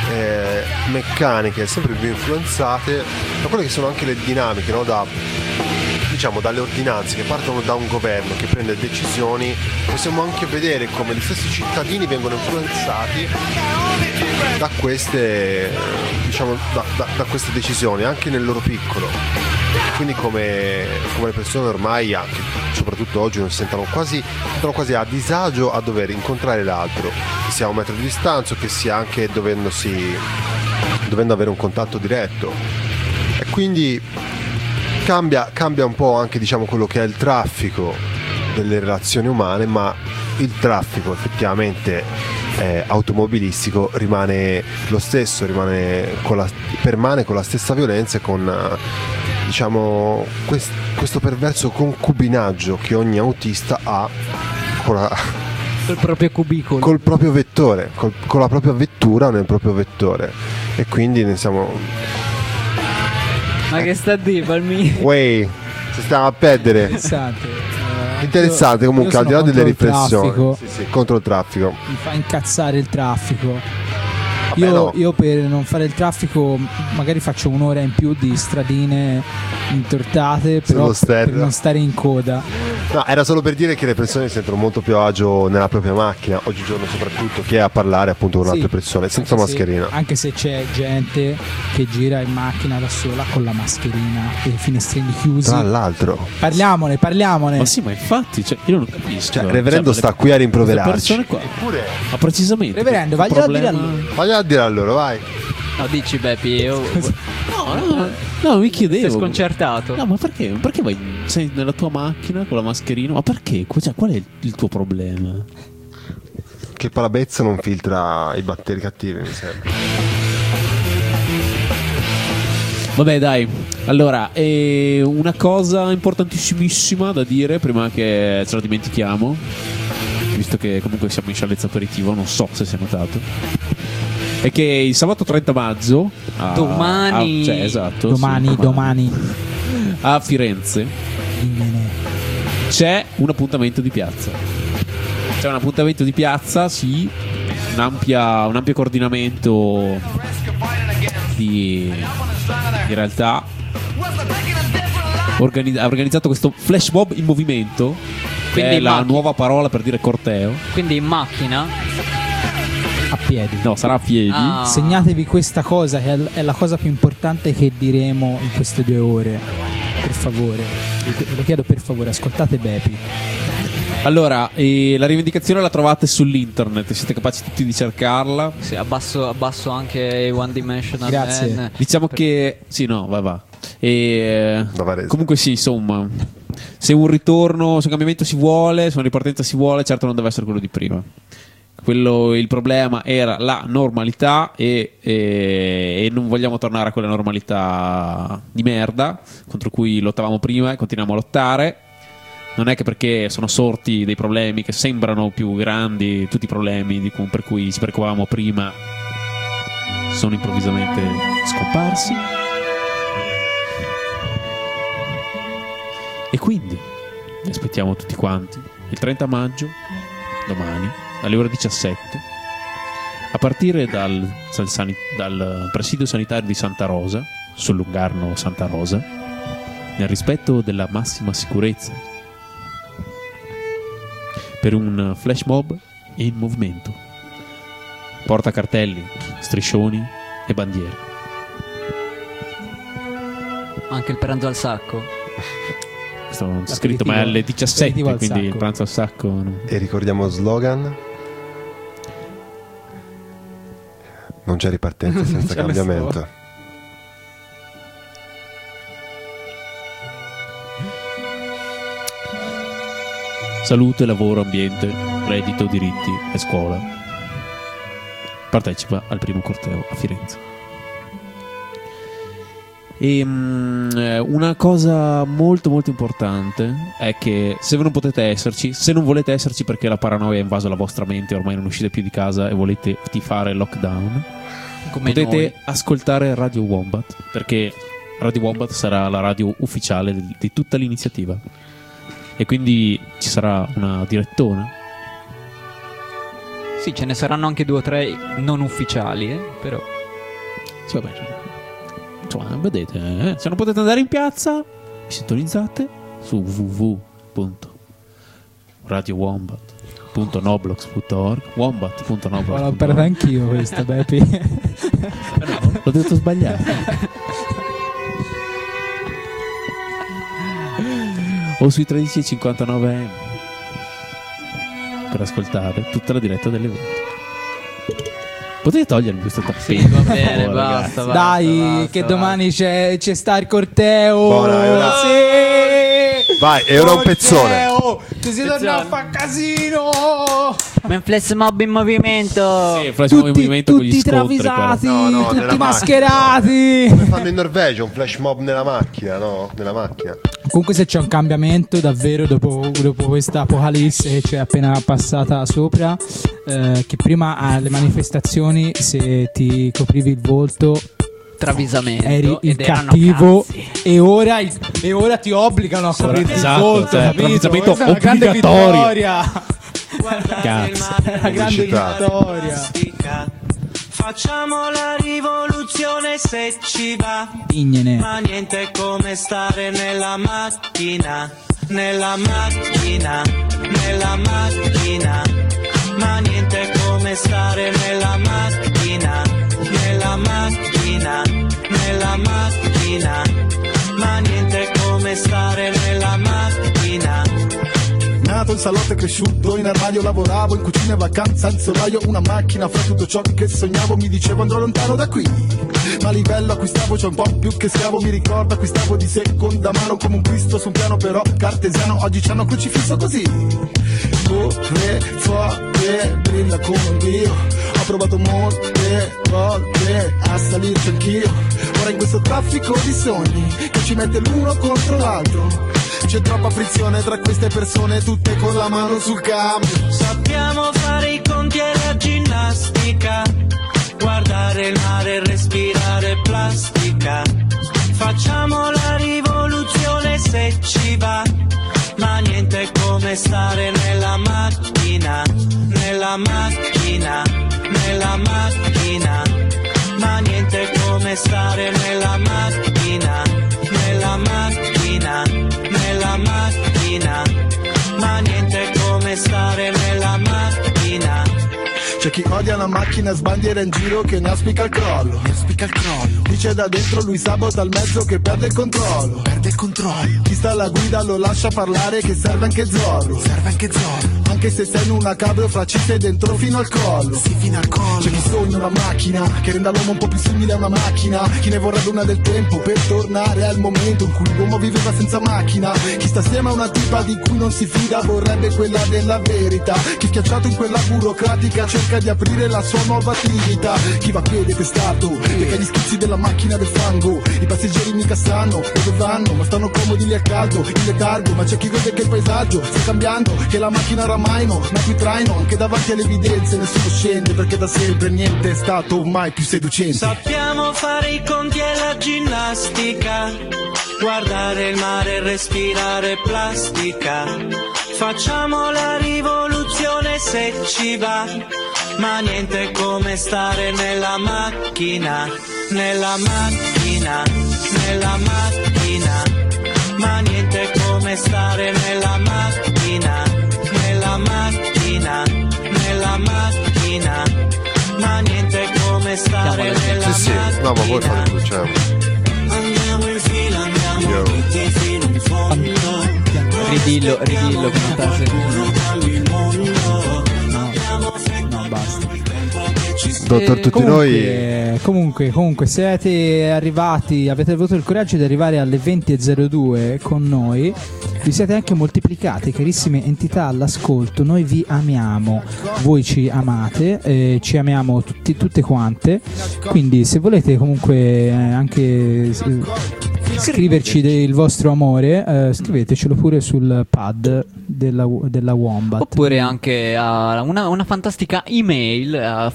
meccaniche, sempre più influenzate da quelle che sono anche le dinamiche, no? Diciamo dalle ordinanze che partono da un governo che prende decisioni. Possiamo anche vedere come gli stessi cittadini vengono influenzati da queste, diciamo, da queste decisioni anche nel loro piccolo. Quindi come le persone ormai, anche soprattutto oggi, non si sentono quasi a disagio a dover incontrare l'altro, che sia a un metro di distanza, che sia anche dovendo avere un contatto diretto. E quindi cambia un po' anche, diciamo, quello che è il traffico delle relazioni umane, ma il traffico effettivamente automobilistico rimane lo stesso, permane con la stessa violenza e con diciamo questo perverso concubinaggio che ogni autista ha col proprio cubicolo, col proprio vettore, con la propria vettura nel proprio vettore, e quindi ne siamo. Ma che sta di Palmi? Uè, si stiamo a perdere. Interessante comunque, al di là delle riflessioni. Sì, contro il traffico. Mi fa incazzare il traffico. Io per non fare il traffico magari faccio un'ora in più di stradine intortate, però per non stare in coda. No, era solo per dire che le persone si sentono molto più a agio nella propria macchina, oggigiorno soprattutto, che a parlare appunto con altre persone senza mascherina. Anche se c'è gente che gira in macchina da sola con la mascherina e i finestrini chiusi. Tra l'altro. Parliamone. Ma sì, ma infatti, io non capisco. Il reverendo sta qui a rimproverarci. Eppure, ma precisamente. Reverendo, vaglielo a dire a loro. Vaglielo a dire a loro, vai. No, dici Beppi, No, mi chiedevo. Sei sconcertato. No, ma perché? Perché sei nella tua macchina con la mascherina? Ma perché? Cioè, qual è il tuo problema? Che il palabezza non filtra i batteri cattivi, mi sembra. Vabbè, dai. Allora, una cosa importantissimissima da dire prima che ce la dimentichiamo, visto che comunque siamo in scialezza aperitivo, non so se si è notato, è che il sabato 30 maggio domani a Firenze c'è un appuntamento di piazza. C'è un appuntamento di piazza, sì, un ampio coordinamento di realtà ha organizzato questo flash mob in movimento, che è la nuova parola per dire corteo. Quindi in macchina, a piedi. No, sarà a piedi. Segnatevi questa cosa, che è la cosa più importante che diremo in queste 2 ore. Per favore, ve lo chiedo, per favore, ascoltate Bepi. Allora, la rivendicazione la trovate sull'internet, siete capaci tutti di cercarla. Sì, abbasso anche One Dimensional. Grazie. Man. Diciamo che sì, no, va. Comunque sì, insomma, se un cambiamento si vuole, se una ripartenza si vuole, certo non deve essere quello di prima. Il problema era la normalità e non vogliamo tornare a quella normalità di merda contro cui lottavamo prima e continuiamo a lottare. Non è che perché sono sorti dei problemi che sembrano più grandi, tutti i problemi per cui ci preoccupavamo prima sono improvvisamente scomparsi. E quindi vi aspettiamo tutti quanti il 30 maggio, domani, alle ore 17, a partire dal presidio sanitario di Santa Rosa, sul Lungarno Santa Rosa, nel rispetto della massima sicurezza, per un flash mob in movimento. Portacartelli, striscioni e bandiere. Anche il pranzo al sacco. Sto scritto, ma è alle 17, quindi il pranzo al sacco no. E ricordiamo slogan: non c'è ripartenza senza cambiamento. Salute, lavoro, ambiente, reddito, diritti e scuola. partecipa al primo corteo a Firenze. E una cosa molto molto importante è che se voi non potete esserci, se non volete esserci perché la paranoia ha invaso la vostra mente, ormai non uscite più di casa e volete tifare lockdown, come potete noi, ascoltare Radio Wombat, perché Radio Wombat sarà la radio ufficiale di tutta l'iniziativa, e quindi ci sarà una direttona. Sì, ce ne saranno anche 2 o 3 non ufficiali, però sì, vabbè, insomma, vedete, se non potete andare in piazza, vi sintonizzate su www.radiowombat.noblogs.org, wombat.noblogs.org. L'ho aperta anch'io questa, Bepi. No, l'ho detto sbagliato. O sui 13.59 per ascoltare tutta la diretta dell'evento. Potete togliermi questo tappino? Sì, va bene, basta. Dai, che domani c'è sta il corteo. Buona, è ora. Sì. Vai, è ora un pezzone. Ti si torna a fare casino. Un flash mob in movimento. Sì, flash mob in movimento con gli tutti scontri. travisati, No, tutti nella mascherati. Come fanno in Norvegia, un flash mob nella macchina, no? Nella macchina. Comunque se c'è un cambiamento davvero dopo questa apocalisse che c'è appena passata sopra, che prima alle manifestazioni se ti coprivi il volto travisamento eri il ed erano cattivo, cazzi. e ora ti obbligano a coprirti il volto, cioè, capito? travisamento Questa è una grande obbligatorio. vittoria. Cazzo, una grande vittoria. Facciamo la rivoluzione se ci va. Dignene. Ma niente come stare nella macchina. Nella macchina. Nella macchina. Ma niente come stare nella macchina. Nella macchina. Nella macchina. Ma niente come stare nella macchina. Nato in salotto e cresciuto in armadio, lavoravo in cucina e vacanza in solaio, una macchina fra tutto ciò che sognavo, mi dicevo andrò lontano da qui, ma a livello acquistavo c'è un po' più che schiavo, mi ricordo acquistavo di seconda mano come un Cristo su un piano però cartesiano, oggi ci hanno crocifisso così, corre fuori, brilla come un dio, ho provato molte volte a salirci anch'io, ora in questo traffico di sogni che ci mette l'uno contro l'altro. C'è troppa frizione tra queste persone, tutte con la mano sul cambio. Sappiamo fare i conti e la ginnastica, guardare il mare e respirare plastica. Facciamo la rivoluzione se ci va, ma niente come stare nella macchina. Nella macchina, nella macchina. Ma niente come stare nella macchina. Nella macchina. Nella macchina, ma niente come stare nella macchina. C'è chi odia la macchina, sbandiera in giro che ne auspica il crollo. Dice da dentro lui sabota il mezzo che perde il controllo. Chi sta alla guida lo lascia parlare che serve anche Zorro. Anche se sei in una cabrio fra ci sei dentro fino al collo. C'è chi sogna una macchina che renda l'uomo un po' più simile a una macchina. Chi ne vorrebbe una del tempo per tornare al momento in cui l'uomo viveva senza macchina. Chi sta assieme a una tipa di cui non si fida vorrebbe quella della verità. Chi schiacciato in quella burocratica cerca di aprire la sua nuova attività. Chi va a piede testato perché gli schizzi della macchina del fango. I passeggeri mica sanno dove vanno, ma stanno comodi lì al caldo, in letargo. Ma c'è chi vede che il paesaggio sta cambiando, che la macchina oramai non ha più traino. Anche davanti alle evidenze nessuno scende, perché da sempre niente è stato mai più seducente. Sappiamo fare i conti e la ginnastica, guardare il mare e respirare plastica. Facciamo la rivoluzione se ci va, ma niente come stare nella macchina. Nella macchina, nella macchina. Ma niente come stare nella macchina. Nella macchina, nella macchina. Ma niente come stare nella macchina. Sì, no, ma voi fate tutto, cioè. Andiamo in fila, andiamo tutti fino in fondo. Ridillo che non sta sentendo. No, basta. Dottor Tutti Noi. Comunque siete arrivati, avete avuto il coraggio di arrivare alle 20.02 con noi. Vi siete anche moltiplicati, carissime entità all'ascolto. Noi vi amiamo, voi ci amate, ci amiamo tutte quante. Quindi se volete comunque anche scriverci il vostro amore, scrivetecelo pure sul pad della Wombat, oppure anche a una fantastica email a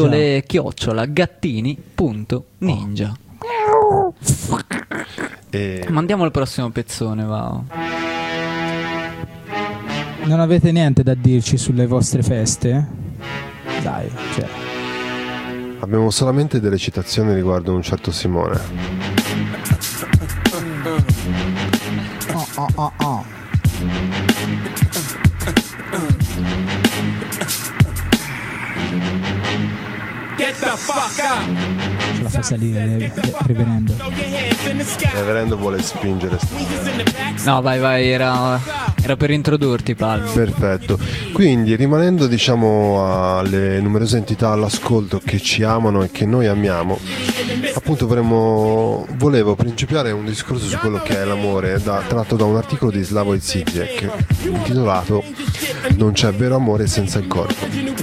frittole@gattini.ninja. Mandiamo il prossimo pezzone, va. Non avete niente da dirci sulle vostre feste? Dai, cioè. Abbiamo solamente delle citazioni riguardo un certo Simone. Ce la fa salire Reverendo. Reverendo vuole spingere. No, vai, era per introdurti, Palmo. Perfetto. Quindi, rimanendo diciamo alle numerose entità all'ascolto che ci amano e che noi amiamo, appunto volevo principiare un discorso su quello che è l'amore, tratto da un articolo di Slavoj Zizek intitolato "Non c'è vero amore senza il corpo".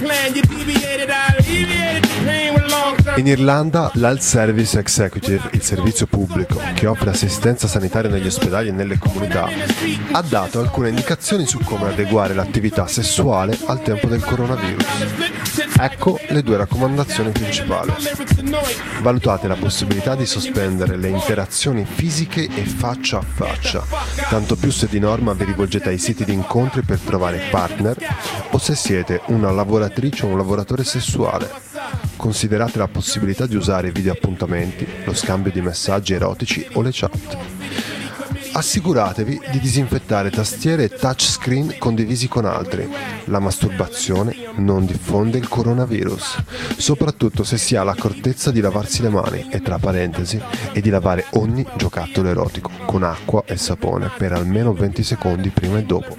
In Irlanda l'Health Service Executive, il servizio pubblico che offre assistenza sanitaria negli ospedali e nelle comunità, ha dato alcune indicazioni su come adeguare l'attività sessuale al tempo del coronavirus. Ecco le due raccomandazioni principali. Valutate la possibilità di sospendere le interazioni fisiche e faccia a faccia, tanto più se di norma vi rivolgete ai siti di incontri per trovare partner o se siete una lavoratrice o un lavoratore sessuale. Considerate la possibilità di usare video appuntamenti, lo scambio di messaggi erotici o le chat. Assicuratevi di disinfettare tastiere e touchscreen condivisi con altri. La masturbazione non diffonde il coronavirus, soprattutto se si ha l'accortezza di lavarsi le mani e, tra parentesi, e di lavare ogni giocattolo erotico con acqua e sapone per almeno 20 secondi prima e dopo.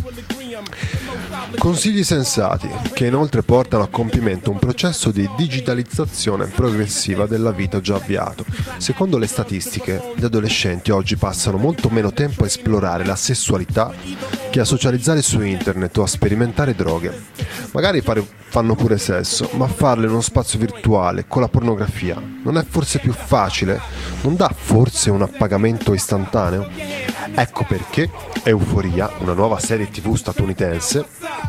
Consigli sensati che inoltre portano a compimento un processo di digitalizzazione progressiva della vita già avviato. Secondo le statistiche, gli adolescenti oggi passano molto meno tempo a esplorare la sessualità che a socializzare su internet o a sperimentare droghe. Magari fanno pure sesso, ma farlo in uno spazio virtuale con la pornografia non è forse più facile? Non dà forse un appagamento istantaneo? Ecco perché Euphoria, una nuova serie TV statunitense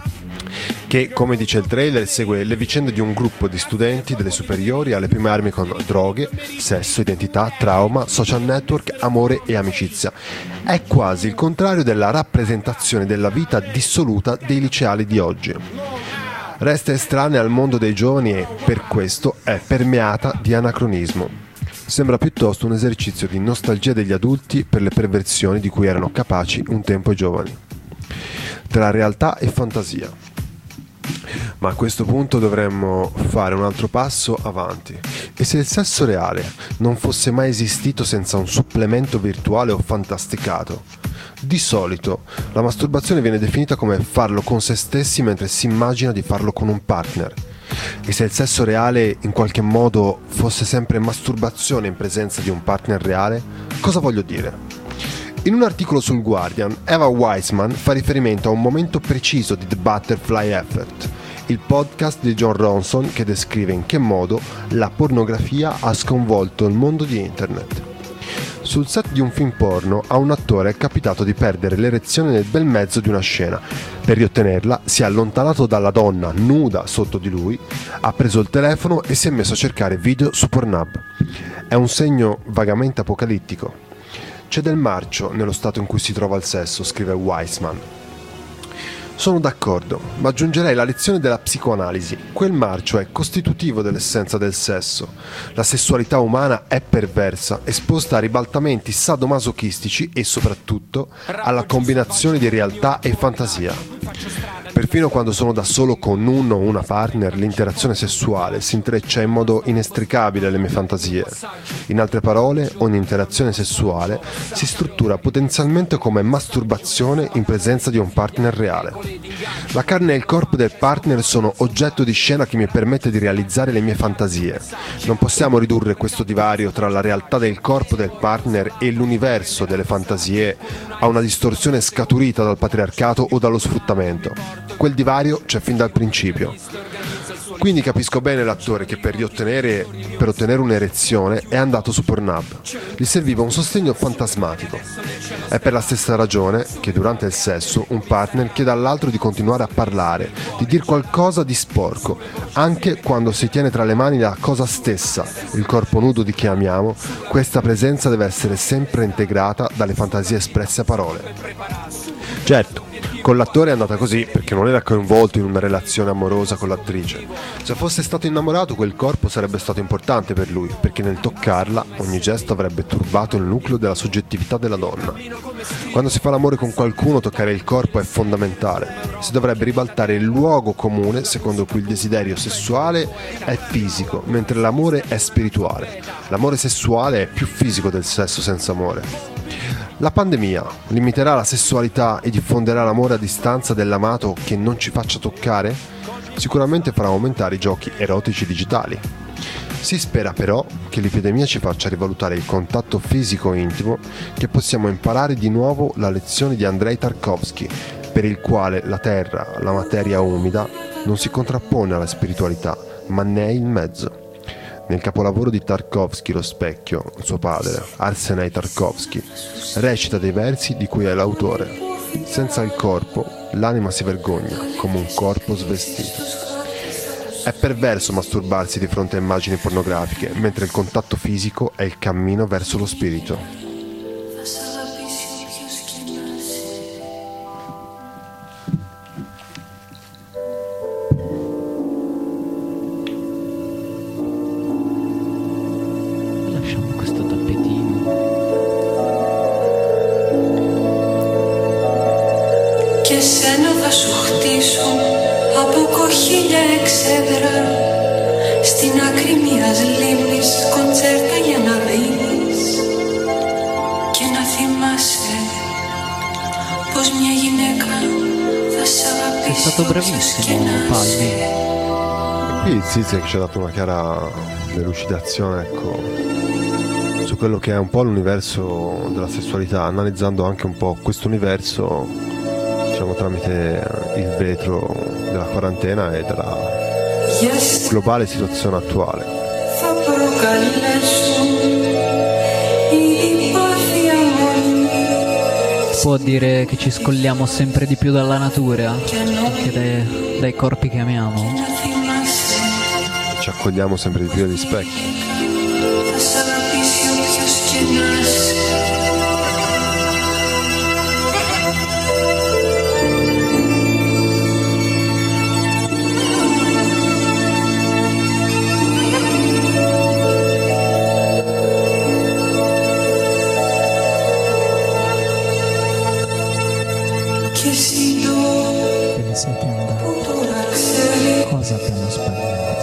che, come dice il trailer, segue le vicende di un gruppo di studenti delle superiori alle prime armi con droghe, sesso, identità, trauma, social network, amore e amicizia. È quasi il contrario della rappresentazione della vita dissoluta dei liceali di oggi. Resta estranea al mondo dei giovani e, per questo, è permeata di anacronismo. Sembra piuttosto un esercizio di nostalgia degli adulti per le perversioni di cui erano capaci un tempo i giovani. Tra realtà e fantasia. Ma a questo punto dovremmo fare un altro passo avanti. E se il sesso reale non fosse mai esistito senza un supplemento virtuale o fantasticato? Di solito la masturbazione viene definita come farlo con se stessi mentre si immagina di farlo con un partner. E se il sesso reale in qualche modo fosse sempre masturbazione in presenza di un partner reale, cosa voglio dire? In un articolo sul Guardian, Eva Wiseman fa riferimento a un momento preciso di The Butterfly Effect, il podcast di Jon Ronson che descrive in che modo la pornografia ha sconvolto il mondo di internet. Sul set di un film porno a un attore è capitato di perdere l'erezione nel bel mezzo di una scena. Per riottenerla si è allontanato dalla donna nuda sotto di lui, ha preso il telefono e si è messo a cercare video su Pornhub. È un segno vagamente apocalittico. C'è del marcio nello stato in cui si trova il sesso, scrive Wiseman. Sono d'accordo, ma aggiungerei la lezione della psicoanalisi. Quel marcio è costitutivo dell'essenza del sesso. La sessualità umana è perversa, esposta a ribaltamenti sadomasochistici e soprattutto alla combinazione di realtà e fantasia. Perfino quando sono da solo con uno o una partner, l'interazione sessuale si intreccia in modo inestricabile alle mie fantasie. In altre parole, ogni interazione sessuale si struttura potenzialmente come masturbazione in presenza di un partner reale. La carne e il corpo del partner sono oggetto di scena che mi permette di realizzare le mie fantasie. Non possiamo ridurre questo divario tra la realtà del corpo del partner e l'universo delle fantasie a una distorsione scaturita dal patriarcato o dallo sfruttamento. Quel divario c'è fin dal principio. Quindi capisco bene l'attore che per ottenere un'erezione è andato su Pornhub. Gli serviva un sostegno fantasmatico. È per la stessa ragione che durante il sesso un partner chiede all'altro di continuare a parlare, di dir qualcosa di sporco, anche quando si tiene tra le mani la cosa stessa, il corpo nudo di chi amiamo. Questa presenza deve essere sempre integrata dalle fantasie espresse a parole. Certo, con l'attore è andata così perché non era coinvolto in una relazione amorosa con l'attrice. Se fosse stato innamorato, quel corpo sarebbe stato importante per lui, perché nel toccarla ogni gesto avrebbe turbato il nucleo della soggettività della donna. Quando si fa l'amore con qualcuno, toccare il corpo è fondamentale. Si dovrebbe ribaltare il luogo comune secondo cui il desiderio sessuale è fisico, mentre l'amore è spirituale. L'amore sessuale è più fisico del sesso senza amore. La pandemia limiterà la sessualità e diffonderà l'amore a distanza dell'amato che non ci faccia toccare? Sicuramente farà aumentare i giochi erotici digitali. Si spera però che l'epidemia ci faccia rivalutare il contatto fisico intimo, che possiamo imparare di nuovo la lezione di Andrei Tarkovsky, per il quale la terra, la materia umida, non si contrappone alla spiritualità, ma ne è il mezzo. Nel capolavoro di Tarkovsky, Lo specchio, suo padre, Arsenij Tarkovsky, recita dei versi di cui è l'autore. Senza il corpo, l'anima si vergogna, come un corpo svestito. È perverso masturbarsi di fronte a immagini pornografiche, mentre il contatto fisico è il cammino verso lo spirito. Και σένα θα σου χτίσω από κοχύλια εξέδρα στην άκρη μιας λίμνης κοντσέρτα για να δεις και να θυμάσαι πως μια γυναίκα θα σ' αγαπήσει. È stato bravissimo Palmi. Qui Zizek ci ha dato una chiara delucidazione, ecco, su quello che è un po' l'universo della sessualità, analizzando anche un po' questo universo, diciamo, tramite il vetro della quarantena e della globale situazione attuale. Θα προκαλέσουν η υπάθεια μόνη. Può dire che ci scolliamo sempre di più dalla natura, anche dai corpi che amiamo. Ci accogliamo sempre di più agli specchi. Θα σ' αγαπήσει όποιος και να είσαι. Cosa abbiamo sbagliato?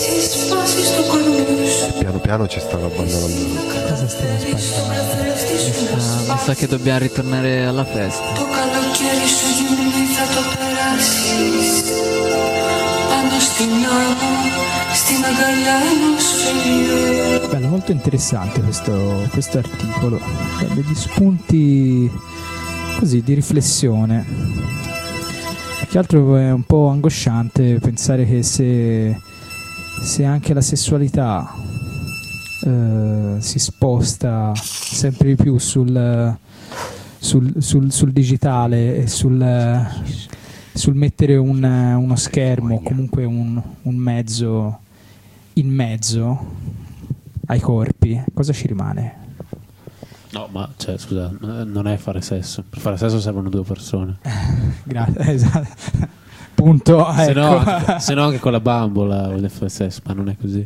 Piano piano ci stanno abbandonando. Cosa stiamo sbagliando? Mi sa che dobbiamo ritornare alla festa. Το καλοκαίρι σου γυμνή θα το περάσεις πάνω στην άμμο, στην αγκαλιά ενός φιλιού. Bello, molto interessante questo articolo, degli spunti così di riflessione. Più che altro è un po' angosciante pensare che se anche la sessualità si sposta sempre di più sul digitale e sul mettere uno schermo o comunque un mezzo in mezzo ai corpi, cosa ci rimane? No, ma cioè, scusa, non è fare sesso. Per fare sesso servono due persone. Grazie, esatto. Punto. Se no anche con la bambola vuole fare sesso, ma non è così.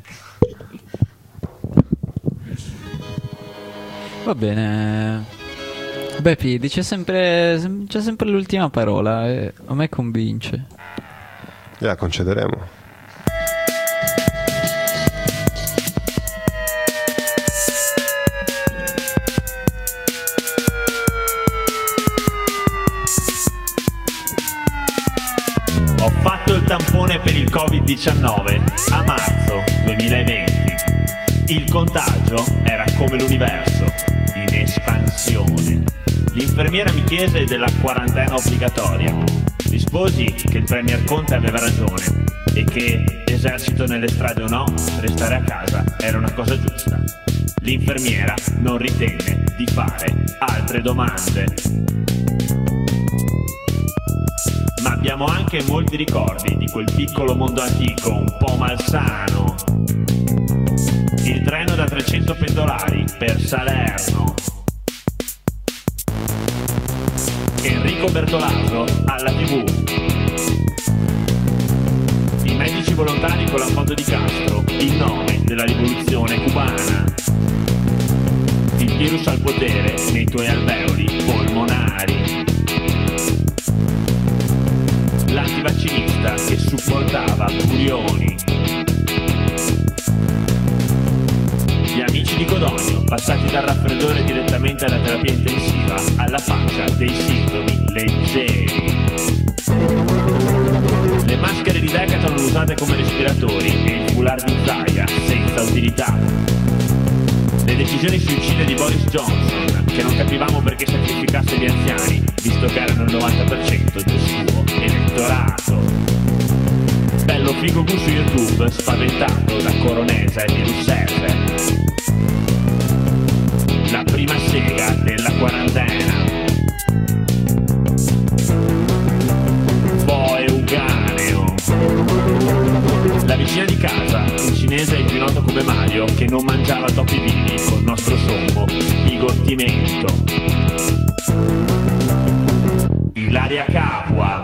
Va bene. Beppi dice sempre, c'è sempre l'ultima parola e a me convince. La concederemo. Ho fatto il tampone per il Covid-19 a marzo 2020. Il contagio era come l'universo, in espansione. L'infermiera mi chiese della quarantena obbligatoria. Risposi che il Premier Conte aveva ragione e che esercito nelle strade o no, restare a casa era una cosa giusta. L'infermiera non ritenne di fare altre domande. Ma abbiamo anche molti ricordi di quel piccolo mondo antico un po' malsano. Il treno da 300 pendolari per Salerno. Enrico Bertolaso alla TV. I medici volontari con la foto di Castro, in nome della rivoluzione cubana. Il virus al potere nei tuoi alveoli polmonari. L'antivaccinista che supportava Burioni. Gli amici di Codogno, passati dal raffreddore direttamente alla terapia intensiva, alla faccia dei sintomi leggeri. Le maschere di Decathlon usate come respiratori e il foulard di Zaia senza utilità. Le decisioni suicide di Boris Johnson, che non capivamo perché sacrificasse gli anziani, visto che erano il 90% del suo elettorato. Bello figo su YouTube, spaventato da Coronese e Russese. La prima sega della quarantena. Poi Euganeo. La vicina di casa, un cinese più noto come Mario, che non mangiava topi vivi col nostro sommo bigottimento. Ilaria Capua.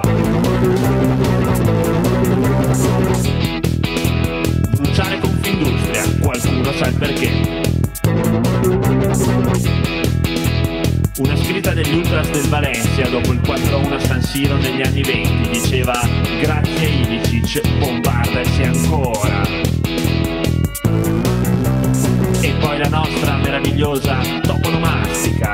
Bruciare Confindustria, qualcuno sa il perché. Una scritta degli Ultras del Valencia dopo il 4-1 a San Siro negli anni 20 diceva: grazie Ilicic, bombardaci ancora. E poi la nostra meravigliosa toponomastica.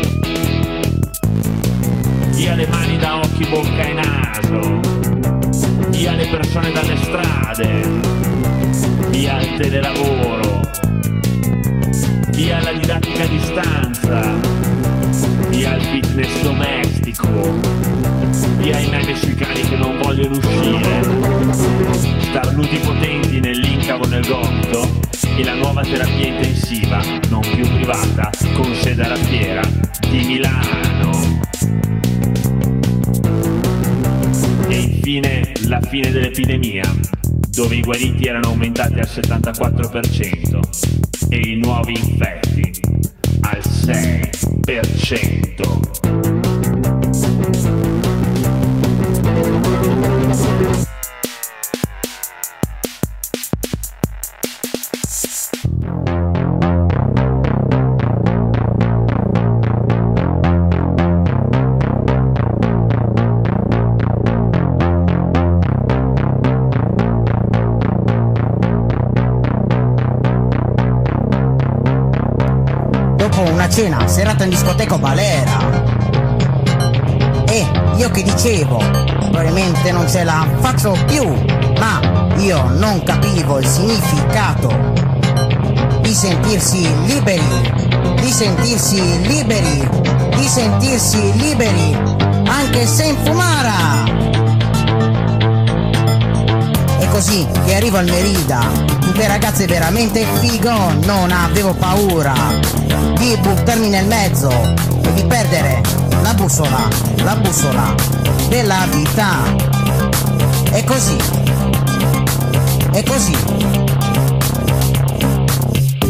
Via le mani da occhi, bocca e naso. Via le persone dalle strade. Via il telelavoro. Via la didattica a distanza. Via il fitness domestico. Via i meme sui cani che non vogliono uscire. Starnuti potenti nell'incavo nel gomito. E la nuova terapia intensiva, non più privata, con sede alla fiera di Milano. E infine la fine dell'epidemia, dove i guariti erano aumentati al 74% e i nuovi infetti al 6%. Cena, serata in discoteca o balera. E io che dicevo, probabilmente non ce la faccio più, ma io non capivo il significato di sentirsi liberi, di sentirsi liberi, di sentirsi liberi, anche se in fumara. E così che arrivo al Merida, tutte ragazze veramente figo, non avevo paura di buttarmi nel mezzo e di perdere la bussola della vita. E così,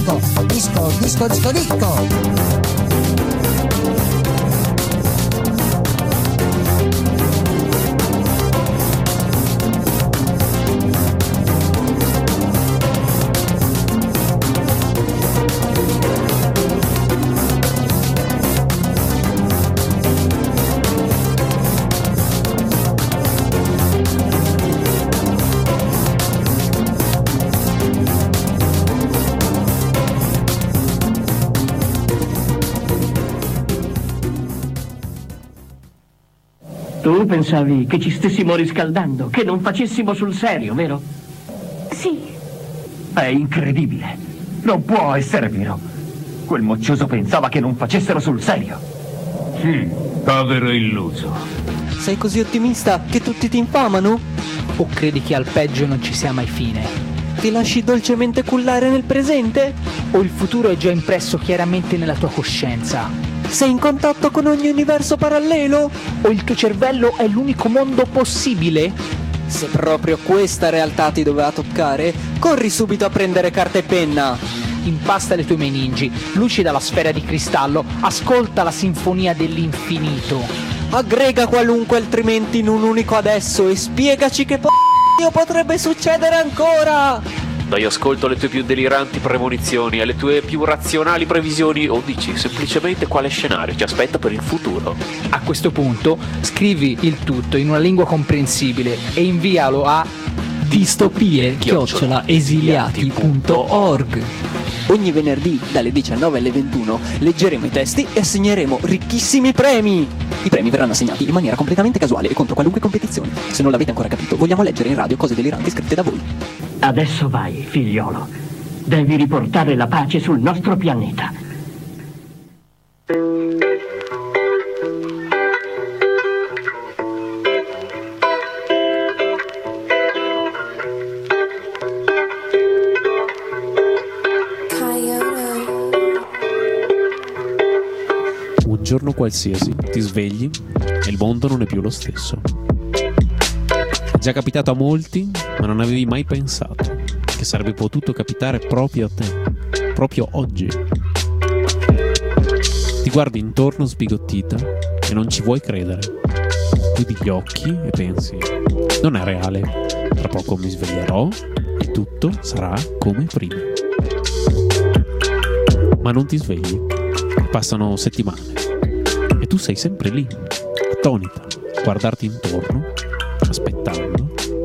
disco, disco, disco, disco, disco. Tu pensavi che ci stessimo riscaldando, che non facessimo sul serio, vero? Sì. È incredibile. Non può essere vero. Quel moccioso pensava che non facessero sul serio. Povero illuso. Sei così ottimista che tutti ti infamano? O credi che al peggio non ci sia mai fine? Ti lasci dolcemente cullare nel presente? O il futuro è già impresso chiaramente nella tua coscienza? Sei in contatto con ogni universo parallelo? O il tuo cervello è l'unico mondo possibile? Se proprio questa realtà ti doveva toccare, corri subito a prendere carta e penna. Impasta le tue meningi, lucida la sfera di cristallo, ascolta la sinfonia dell'infinito. Aggrega qualunque altrimenti in un unico adesso e spiegaci che potrebbe succedere ancora. Dai ascolto alle tue più deliranti premonizioni, alle tue più razionali previsioni, o dici semplicemente quale scenario ci aspetta per il futuro. A questo punto scrivi il tutto in una lingua comprensibile e invialo a distopie@esiliati.org. Ogni venerdì dalle 19 alle 21 leggeremo i testi e assegneremo ricchissimi premi. I premi verranno assegnati in maniera completamente casuale e contro qualunque competizione. Se non l'avete ancora capito, vogliamo leggere in radio cose deliranti scritte da voi. Adesso vai, figliolo. Devi riportare la pace sul nostro pianeta. giorno qualsiasi ti svegli e il mondo non è più lo stesso. È già capitato a molti, ma non avevi mai pensato che sarebbe potuto capitare proprio a te, proprio oggi. Ti guardi intorno sbigottita e non ci vuoi credere. Chiudi gli occhi e pensi: non è reale, tra poco mi sveglierò e tutto sarà come prima. Ma non ti svegli, passano settimane e tu sei sempre lì, attonita, a guardarti intorno, aspettando.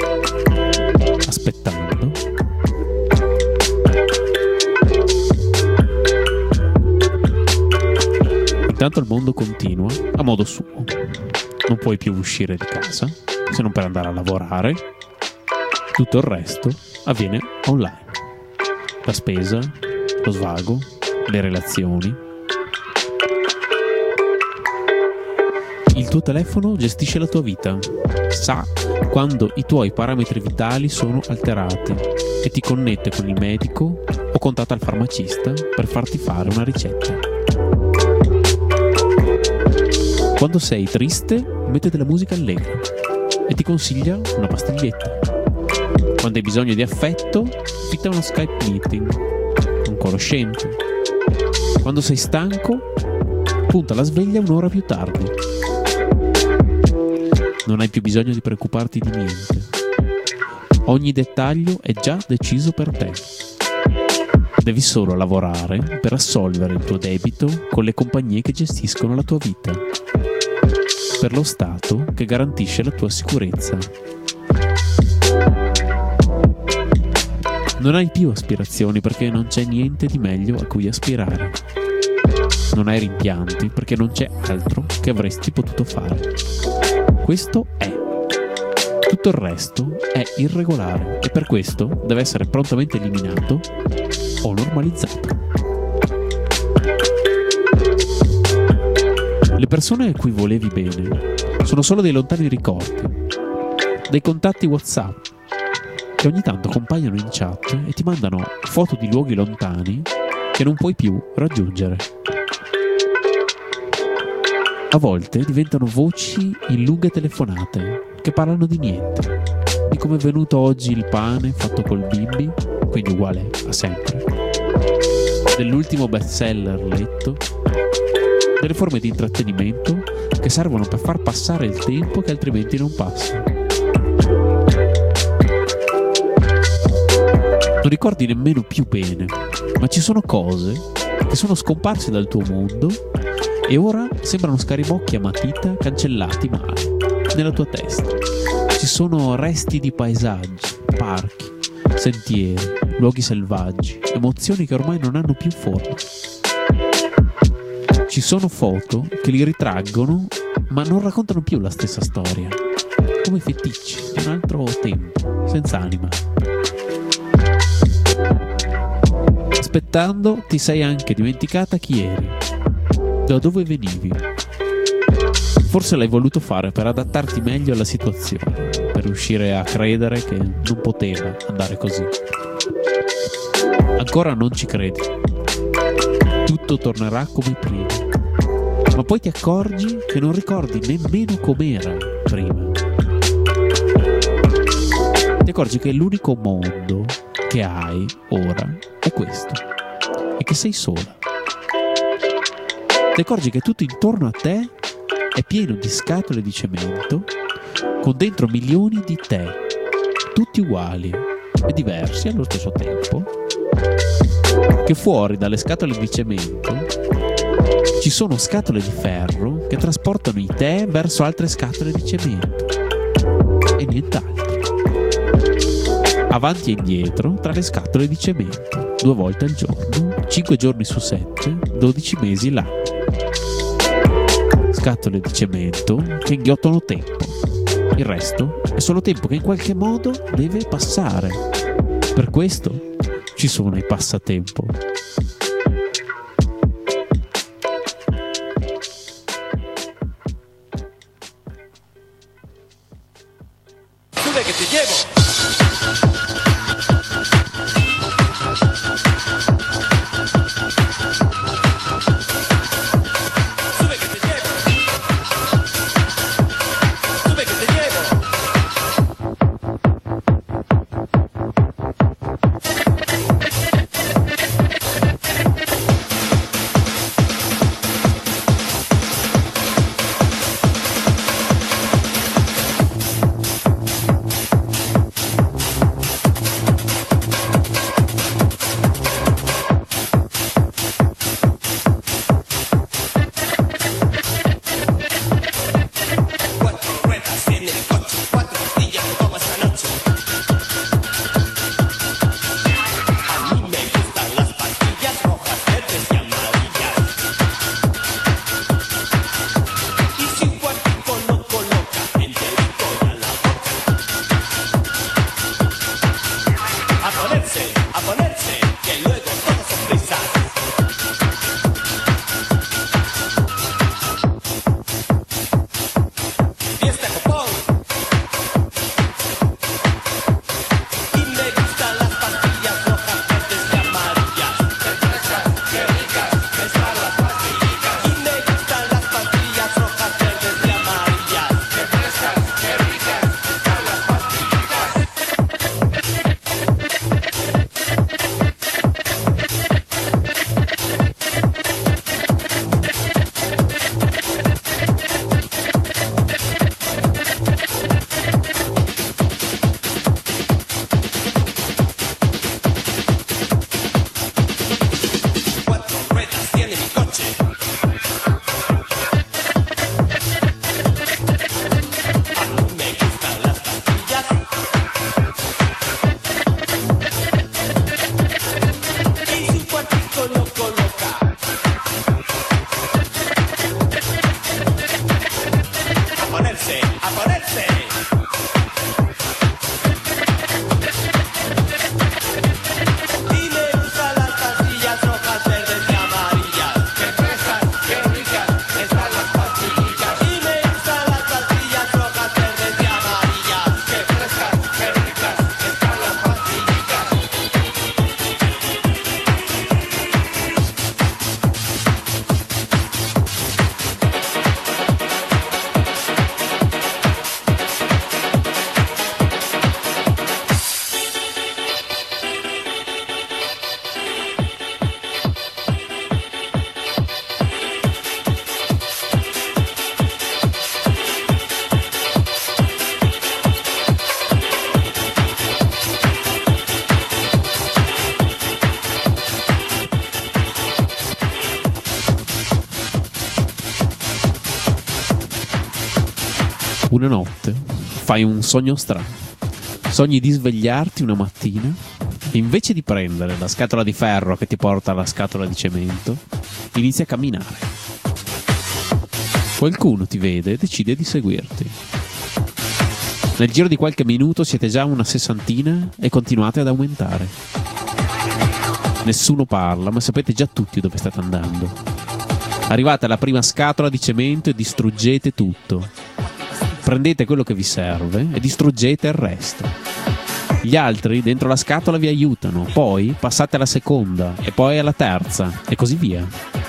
Intanto il mondo continua a modo suo. Non puoi più uscire di casa, se non per andare a lavorare. Tutto il resto avviene online. La spesa, lo svago, le relazioni. Il tuo telefono gestisce la tua vita. Sa quando i tuoi parametri vitali sono alterati e ti connette con il medico o contatta il farmacista per farti fare una ricetta. Quando sei triste, mette della musica allegra e ti consiglia una pastiglietta. Quando hai bisogno di affetto, fitta uno Skype meeting, un conoscente. Quando sei stanco, punta la sveglia un'ora più tardi. Non hai più bisogno di preoccuparti di niente. Ogni dettaglio è già deciso per te. Devi solo lavorare per assolvere il tuo debito con le compagnie che gestiscono la tua vita, per lo Stato che garantisce la tua sicurezza. Non hai più aspirazioni perché non c'è niente di meglio a cui aspirare. Non hai rimpianti perché non c'è altro che avresti potuto fare. Questo è. Tutto il resto è irregolare e per questo deve essere prontamente eliminato o normalizzato. Le persone a cui volevi bene sono solo dei lontani ricordi, dei contatti WhatsApp che ogni tanto compaiono in chat e ti mandano foto di luoghi lontani che non puoi più raggiungere. A volte diventano voci in lunghe telefonate che parlano di niente, di come è venuto oggi il pane fatto col bimbi, quindi uguale a sempre, dell'ultimo bestseller letto, delle forme di intrattenimento che servono per far passare il tempo che altrimenti non passa. Non ricordi nemmeno più bene, ma ci sono cose che sono scomparse dal tuo mondo e ora sembrano scarabocchi a matita cancellati male nella tua testa. Ci sono resti di paesaggi, parchi, sentieri, luoghi selvaggi, emozioni che ormai non hanno più forma. Ci sono foto che li ritraggono ma non raccontano più la stessa storia, come feticci di un altro tempo, senza anima. Aspettando ti sei anche dimenticata chi eri, da dove venivi. Forse l'hai voluto fare per adattarti meglio alla situazione, per riuscire a credere che non poteva andare così. Ancora non ci credi. Tutto tornerà come prima. Ma poi ti accorgi che non ricordi nemmeno com'era prima. Ti accorgi che l'unico mondo che hai ora è questo e che sei sola. Ti accorgi che tutto intorno a te è pieno di scatole di cemento con dentro milioni di te, tutti uguali e diversi allo stesso tempo, che fuori dalle scatole di cemento ci sono scatole di ferro che trasportano i tè verso altre scatole di cemento e nient'altro. Avanti e indietro tra le scatole di cemento, 2 volte al giorno, 5 giorni su 7, 12 mesi l'anno. Scatole di cemento che inghiottano tempo. Il resto è solo tempo che in qualche modo deve passare. Per questo ci sono i passatempo. Sube que te llevo. Sube que te ponerse, que luego todos son prisas. Fiesta copón. Y me gustan las pastillas rojas, verdes y amarillas. Qué frescas, qué ricas están las pastillitas. Y me gustan las pastillas rojas, verdes y amarillas. Qué frescas, qué ricas están las pastillitas. Cuatro ruedas tiene mi coche. A mí me gustan las pastillas. Y su cuartico lo coloca. A ponerse, a ponerse. Y me gustan las pastillas rojas, verdes y amarillas. Qué frescas, qué ricas están las pastillitas. Y me gustan las pastillas rojas, verdes y amarillas. Qué frescas, qué ricas están las pastillitas. Una notte fai un sogno strano. Sogni di svegliarti una mattina e invece di prendere la scatola di ferro che ti porta alla scatola di cemento, inizi a camminare. Qualcuno ti vede e decide di seguirti. Nel giro di qualche minuto siete già una sessantina e continuate ad aumentare. Nessuno parla, ma sapete già tutti dove state andando. Arrivate alla prima scatola di cemento e distruggete tutto. Prendete quello che vi serve e distruggete il resto. Gli altri dentro la scatola vi aiutano, poi passate alla seconda e poi alla terza e così via.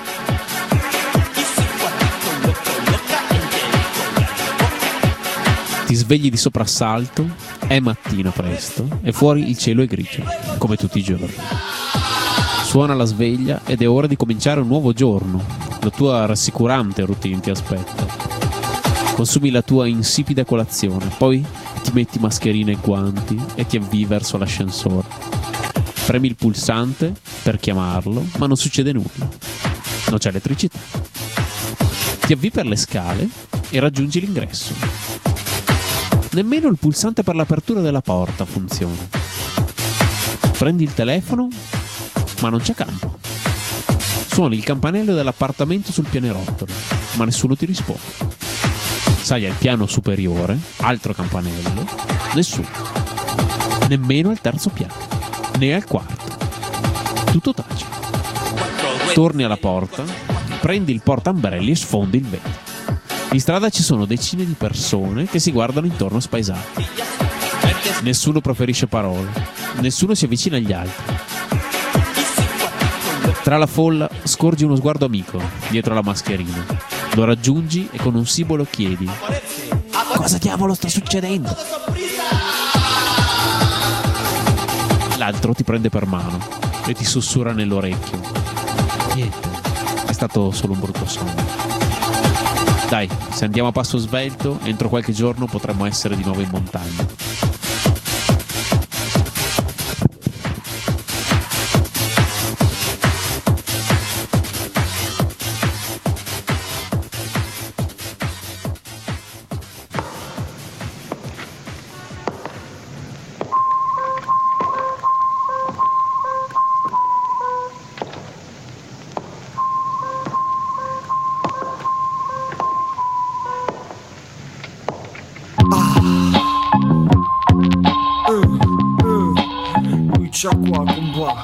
Ti svegli di soprassalto, è mattina presto e fuori il cielo è grigio, come tutti i giorni. Suona la sveglia ed è ora di cominciare un nuovo giorno. La tua rassicurante routine ti aspetta. Consumi la tua insipida colazione, poi ti metti mascherina e guanti e ti avvii verso l'ascensore. Premi il pulsante per chiamarlo, ma non succede nulla. Non c'è elettricità. Ti avvii per le scale e raggiungi l'ingresso. Nemmeno il pulsante per l'apertura della porta funziona. Prendi il telefono, ma non c'è campo. Suoni il campanello dell'appartamento sul pianerottolo, ma nessuno ti risponde. Sali al piano superiore, altro campanello, nessuno. Nemmeno al terzo piano, né al quarto. Tutto tace. Torni alla porta, prendi il portaombrelli e sfondi il vetro. In strada ci sono decine di persone che si guardano intorno spaesati. Nessuno proferisce parole, nessuno si avvicina agli altri. Tra la folla scorgi uno sguardo amico dietro la mascherina. Lo raggiungi e con un sibolo chiedi: cosa diavolo sta succedendo? L'altro ti prende per mano e ti sussurra nell'orecchio: niente, è stato solo un brutto sogno. Dai, se andiamo a passo svelto, entro qualche giorno potremmo essere di nuovo in montagna. lascia qua con qua.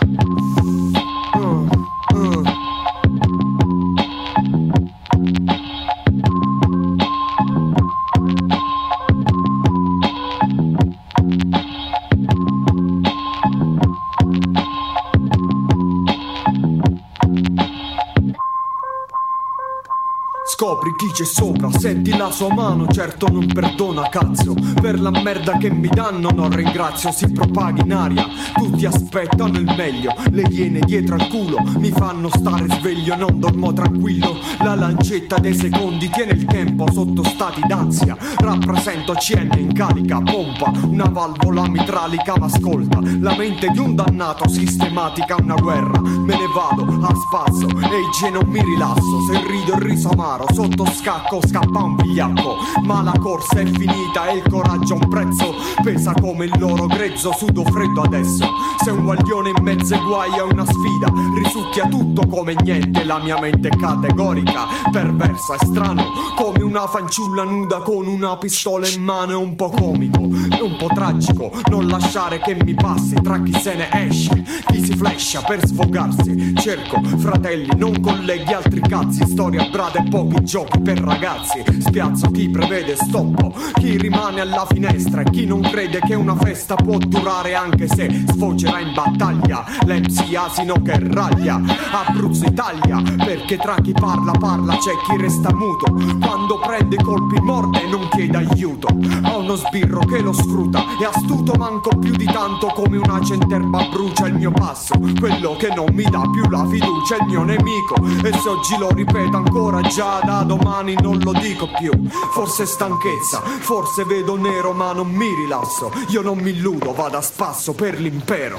Scopri chi c'è sopra, senti la sua mano, certo non perdona cazzo. Per la merda che mi danno non ringrazio, si propaga in aria, tutti aspettano il meglio. Le iene dietro al culo mi fanno stare sveglio, non dormo tranquillo. La lancetta dei secondi tiene il tempo sotto stati d'ansia. Rappresento CN in carica, pompa, una valvola mitralica ma ascolta. La mente di un dannato sistematica, una guerra. Me ne vado a spasso e il non mi rilasso. Se rido il riso amaro, sotto scacco scappa un vigliacco. Ma la corsa è finita e il coraggio ha un prezzo. Pesa come il loro grezzo, sudo freddo adesso. Se un guaglione in mezzo ai guai è una sfida, risucchia tutto come niente. La mia mente è categorica, perversa e strano, come una fanciulla nuda con una pistola in mano. È un po' comico, è un po' tragico non lasciare che mi passi tra chi se ne esce, chi si flasha per sfogarsi. Cerco fratelli, non colleghi, altri cazzi, storia brada e pochi giochi per ragazzi. Spiazzo chi prevede stoppo, chi rimane alla finestra e chi non crede che una festa può durare anche se sfocerà in battaglia. L'MC asino che raglia, Abruzzo Italia, perché tra chi parla c'è chi resta muto. Quando prende colpi morde e non chiede aiuto. Ho uno sbirro che lo sfrutta, è astuto manco più di tanto, come una centerba brucia il mio passo. Quello che non mi dà più la fiducia è il mio nemico, e se oggi lo ripeto ancora già da domani non lo dico più. Forse stanchezza, forse vedo nero ma non mi rilasso. Io non mi illudo, vado a spasso per l'impero.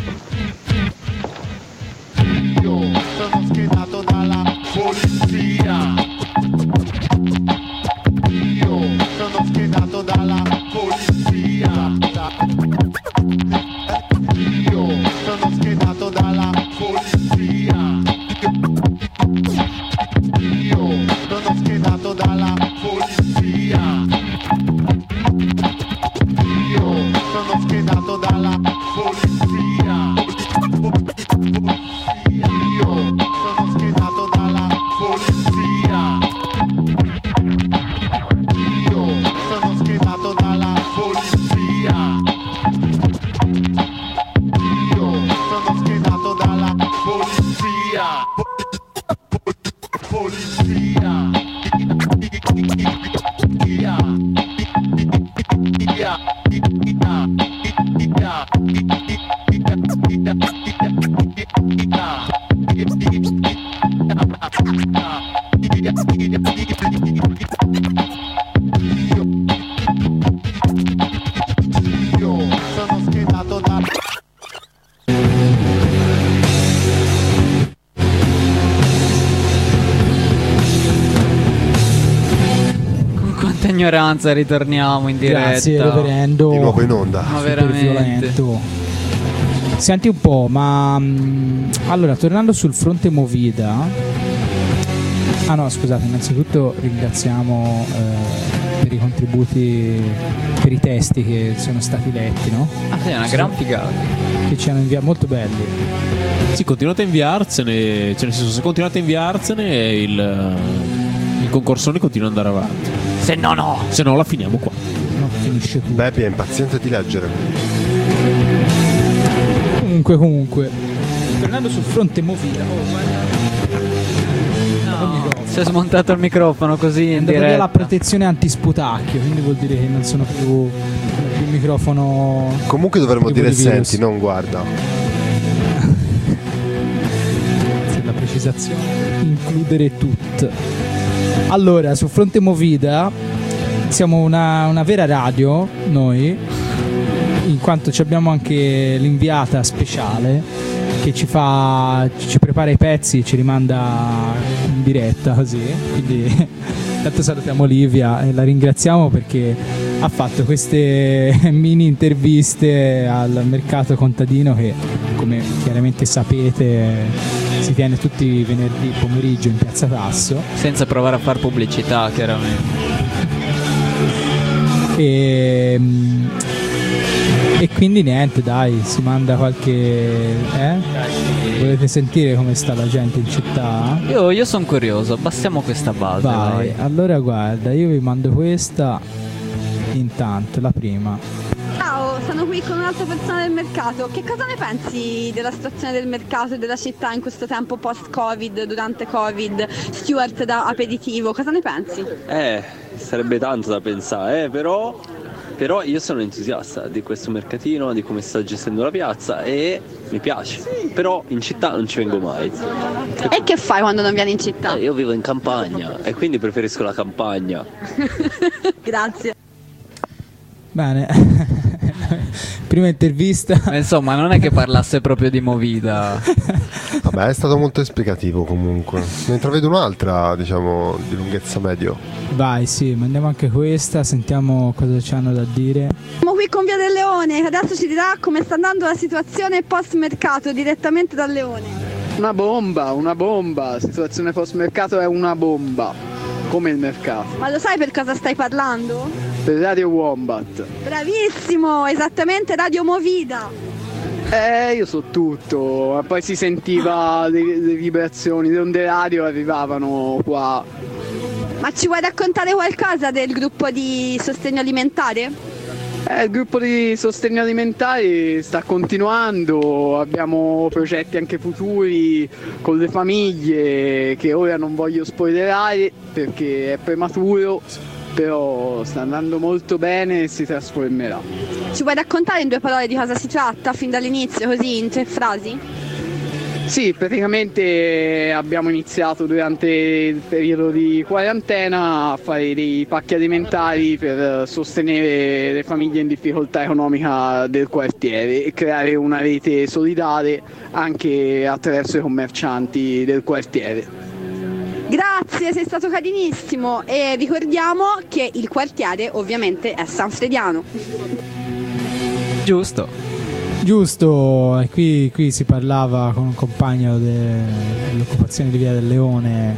Io sono schedato dalla polizia. Io sono schedato dalla polizia. Io sono schedato dalla polizia. Io sono schedato dalla polizia. Io sono schedato dalla polizia. Io sono schedato dalla polizia. Io sono schedato dalla polizia. Io sono schedato dalla polizia. Polizia. Io sono schedato da Con quanta ignoranza ritorniamo in diretta. Grazie reverendo. Di nuovo in onda. Ma Super veramente violento. Senti un po', ma allora tornando sul fronte Movida. Ah no, scusate, innanzitutto ringraziamo per i contributi, per i testi che sono stati letti, no? Ah sì, è una gran figata. Che ci hanno inviato, molto belli. Sì, continuate a inviarsene, cioè nel senso, se continuate a inviarsene il concorsone continua ad andare avanti. Se no no! Se no la finiamo qua. No, finisce tutto. Bepi è impaziente di leggere. Comunque. Tornando sul fronte Movida. Oh, guarda. Si è smontato il microfono così in diretta. La protezione antisputacchio, quindi vuol dire che non sono più il microfono. Comunque dovremmo dire senti, non guarda. La precisazione, includere tutto. Allora, sul fronte Movida siamo una vera radio noi, in quanto abbiamo anche l'inviata speciale che ci prepara i pezzi e ci rimanda in diretta così. Quindi intanto salutiamo Livia e la ringraziamo perché ha fatto queste mini interviste al mercato contadino che, come chiaramente sapete, si tiene tutti i venerdì pomeriggio in Piazza Tasso. Senza provare a fare pubblicità, chiaramente. E E quindi niente, dai, si manda qualche... Volete sentire come sta la gente in città? Io sono curioso, passiamo questa base. Vai, allora guarda, io vi mando questa intanto, la prima. Ciao, sono qui con un'altra persona del mercato. Che cosa ne pensi della situazione del mercato e della città in questo tempo post-Covid, durante Covid, steward da aperitivo? Cosa ne pensi? Sarebbe tanto da pensare, però io sono entusiasta di questo mercatino, di come sta gestendo la piazza e mi piace. Però in città non ci vengo mai. E che fai quando non vieni in città? Io vivo in campagna e quindi preferisco la campagna. Grazie. Bene. Prima intervista. Insomma, non è che parlasse proprio di Movida. Vabbè, è stato molto esplicativo comunque. Ne intravedo un'altra, diciamo, di lunghezza medio. Vai, sì, mandiamo anche questa, sentiamo cosa ci hanno da dire. Siamo qui con Via del Leone, che adesso ci dirà come sta andando la situazione post-mercato direttamente dal Leone. Una bomba, situazione post-mercato è una bomba, come il mercato. Ma lo sai per cosa stai parlando? Per Radio Wombat. Bravissimo, esattamente Radio Movida. Io so tutto, ma poi si sentiva le vibrazioni, le onde radio arrivavano qua. Ma ci vuoi raccontare qualcosa del gruppo di sostegno alimentare? Il gruppo di sostegno alimentare sta continuando, abbiamo progetti anche futuri con le famiglie che ora non voglio spoilerare perché è prematuro, però sta andando molto bene e si trasformerà. Ci vuoi raccontare in 2 parole di cosa si tratta fin dall'inizio, così in 3 frasi? Sì, praticamente abbiamo iniziato durante il periodo di quarantena a fare dei pacchi alimentari per sostenere le famiglie in difficoltà economica del quartiere e creare una rete solidale anche attraverso i commercianti del quartiere. Grazie, sei stato carinissimo e ricordiamo che il quartiere ovviamente è Sanfrediano. Giusto, e qui si parlava con un compagno dell'occupazione di Via del Leone.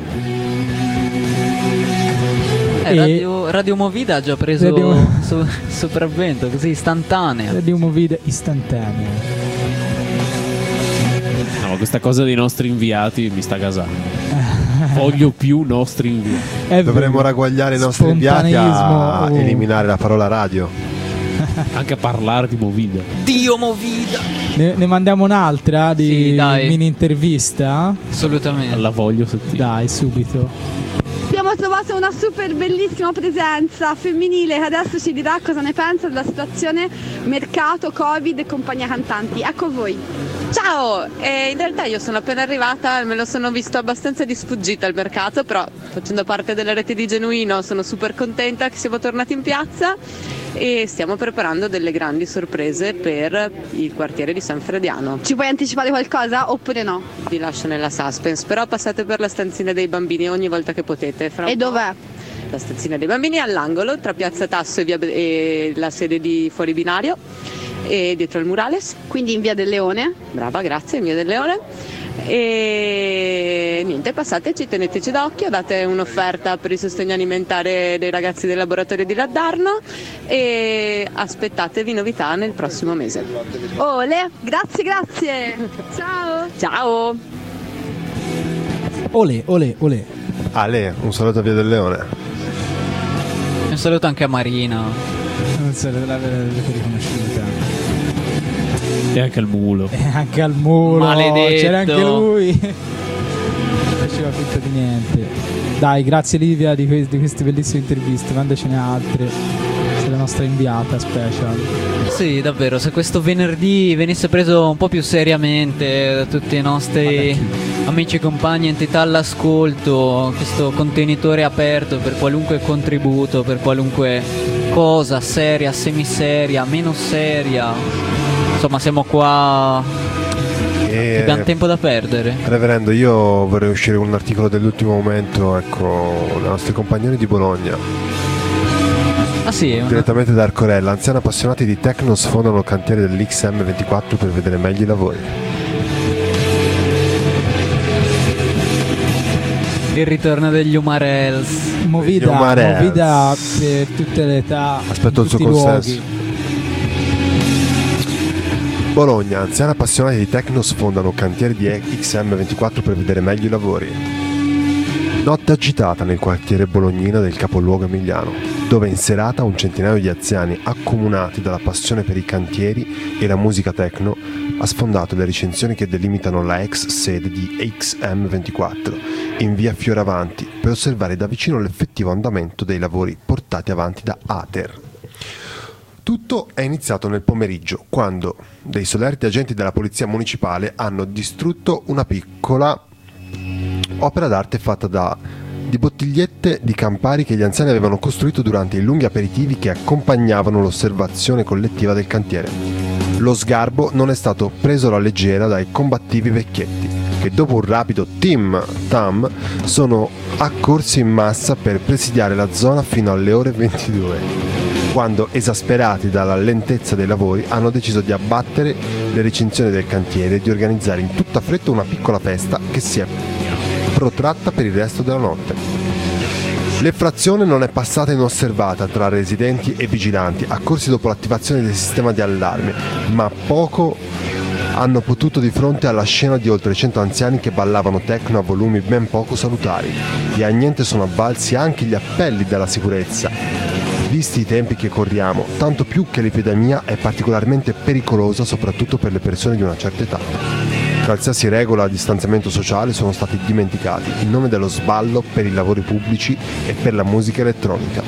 Radio Movida ha già preso sopravvento, così istantanea. Radio Movida istantanea. No, questa cosa dei nostri inviati mi sta gasando. Voglio più nostri inviati. Dovremmo ragguagliare i nostri inviati a eliminare la parola radio. Anche a parlare di Movida. Dio Movida. Ne mandiamo un'altra di dai. mini intervista? Assolutamente. La voglio sentire. Dai, subito. Abbiamo trovato una super bellissima presenza femminile che adesso ci dirà cosa ne pensa della situazione mercato, Covid e compagnia cantanti. Ecco voi. Ciao, in realtà io sono appena arrivata, me lo sono visto abbastanza di sfuggita al mercato, però facendo parte della rete di Genuino sono super contenta che siamo tornati in piazza e stiamo preparando delle grandi sorprese per il quartiere di Sanfrediano. Ci puoi anticipare qualcosa oppure no? Vi lascio nella suspense, però passate per la stanzina dei bambini ogni volta che potete. E dov'è? La stanzina dei bambini è all'angolo tra Piazza Tasso e la sede di Fuori Binario e dietro il Murales. Quindi in Via del Leone. Brava, grazie, in Via del Leone. E niente, passateci, teneteci d'occhio, date un'offerta per il sostegno alimentare dei ragazzi del laboratorio di Laddarno e aspettatevi novità nel prossimo mese. Ole, grazie. Ciao. Ole. Ale, un saluto a Via del Leone. Un saluto anche a Marina. Un saluto, l'avete riconosciuta. E anche al mulo. Maledetto. C'era anche lui. Non faceva finta di niente. Dai, grazie Livia di queste bellissime interviste. Mandacene altre. Sei la nostra inviata special. Sì, davvero, se questo venerdì venisse preso un po' più seriamente da tutti i nostri amici, compagni, entità all'ascolto, questo contenitore aperto per qualunque contributo, per qualunque cosa seria, semiseria, meno seria. Insomma, siamo qua. Abbiamo tempo da perdere. Reverendo, io vorrei uscire con un articolo dell'ultimo momento, ecco, dei nostri compagnoni di Bologna. Ah sì? Direttamente da Arcorella, anziani appassionati di techno sfondano il cantiere dell'XM24 per vedere meglio i lavori. Il ritorno degli Umarels. Movida per tutte le età. Aspetto il suo consenso. Bologna, anziani appassionati di techno sfondano cantieri di XM24 per vedere meglio i lavori. Notte agitata nel quartiere bolognino del capoluogo emiliano, dove in serata un centinaio di anziani accomunati dalla passione per i cantieri e la musica techno ha sfondato le recinzioni che delimitano la ex sede di XM24 in via Fioravanti per osservare da vicino l'effettivo andamento dei lavori portati avanti da Ater. Tutto è iniziato nel pomeriggio, quando dei solerti agenti della polizia municipale hanno distrutto una piccola opera d'arte fatta di bottigliette di Campari che gli anziani avevano costruito durante i lunghi aperitivi che accompagnavano l'osservazione collettiva del cantiere. Lo sgarbo non è stato preso alla leggera dai combattivi vecchietti, che dopo un rapido Tim Tam sono accorsi in massa per presidiare la zona fino alle ore 22. Quando, esasperati dalla lentezza dei lavori, hanno deciso di abbattere le recinzioni del cantiere e di organizzare in tutta fretta una piccola festa che si è protratta per il resto della notte. L'effrazione non è passata inosservata tra residenti e vigilanti, accorsi dopo l'attivazione del sistema di allarme, ma poco hanno potuto di fronte alla scena di oltre 100 anziani che ballavano techno a volumi ben poco salutari. E a niente sono avvalsi anche gli appelli della sicurezza. Visti i tempi che corriamo, tanto più che l'epidemia è particolarmente pericolosa soprattutto per le persone di una certa età. Qualsiasi regola di distanziamento sociale sono stati dimenticati in nome dello sballo per i lavori pubblici e per la musica elettronica.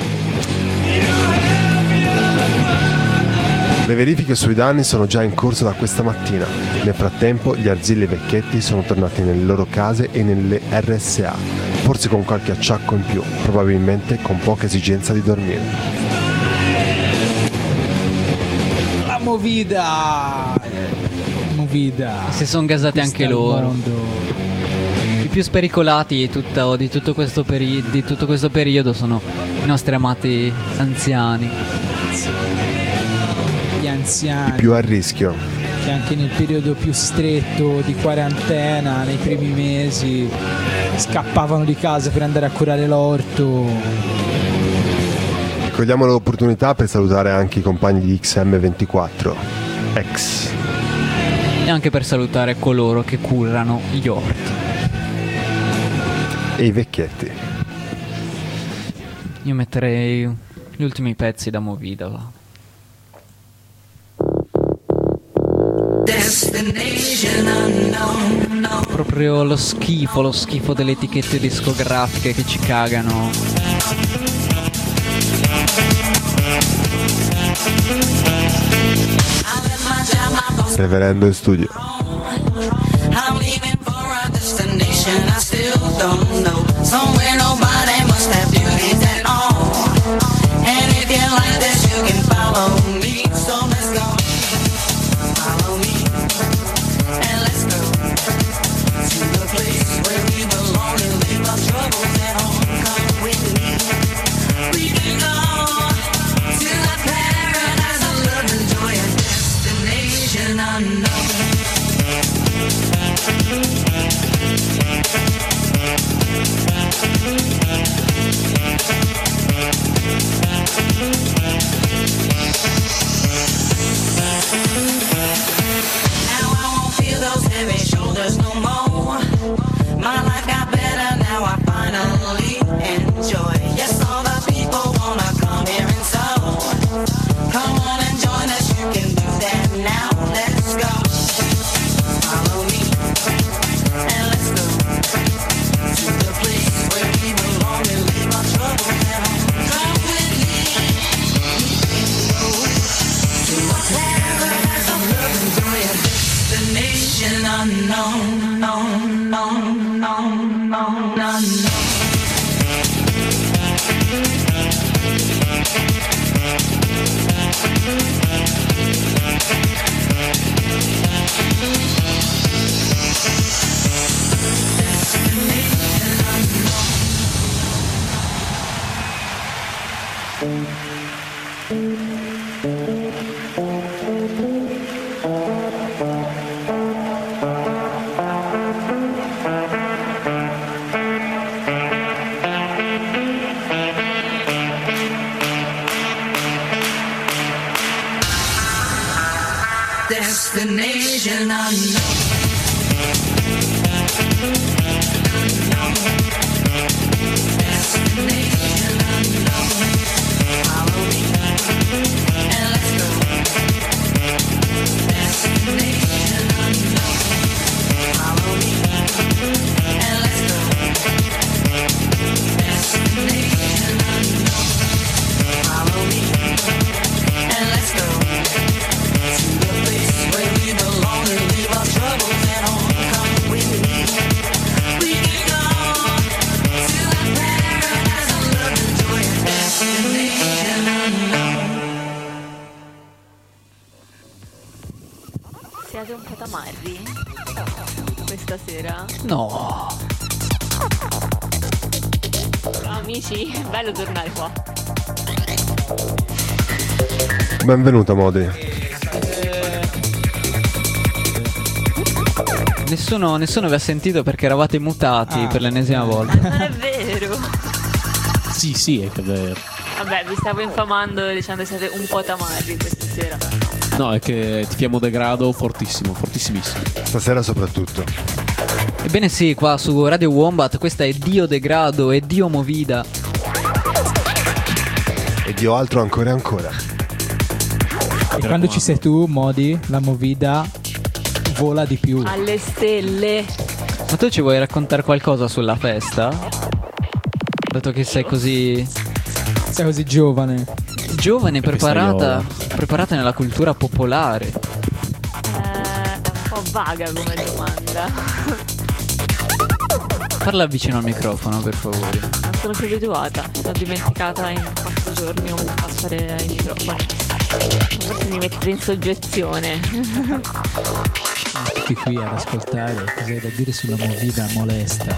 Le verifiche sui danni sono già in corso da questa mattina. Nel frattempo gli arzilli vecchietti sono tornati nelle loro case e nelle RSA, forse con qualche acciacco in più, probabilmente con poca esigenza di dormire. La movida! Si sono gasati anche loro. I più spericolati di tutto questo periodo sono i nostri amati anziani. Gli anziani. I più a rischio. Che anche nel periodo più stretto di quarantena, nei primi mesi, scappavano di casa per andare a curare l'orto. Cogliamo l'opportunità per salutare anche i compagni di XM24, ex. E anche per salutare coloro che curano gli orti. E i vecchietti. Io metterei gli ultimi pezzi da Movida, va. Proprio lo schifo delle etichette discografiche che ci cagano. Reverendo in studio. stasera? No. Ciao amici, bello tornare qua. Benvenuta Modi. Nessuno vi ha sentito perché eravate mutati per l'ennesima volta. Non è vero. Sì, è che è vero. Vabbè, vi stavo infamando dicendo che siete un po' tamarri questa sera. No, è che tifiamo degrado fortissimo, fortissimissimo. Stasera soprattutto. Ebbene sì, qua su Radio Wombat questa è Dio Degrado e Dio Movida. E Dio altro ancora e ancora. E quando ci sei tu, Modi, la Movida vola di più. Alle stelle. Ma tu ci vuoi raccontare qualcosa sulla festa? Dato che sei così giovane. Giovane, preparata nella cultura popolare. È un po' vaga come domanda. Parla vicino al microfono, per favore. Non sono più abituata. L'ho dimenticata in 4 giorni come passare ai microfoni. Forse mi mette in soggezione. Tutti qui ad ascoltare cosa hai da dire sulla Movida molesta.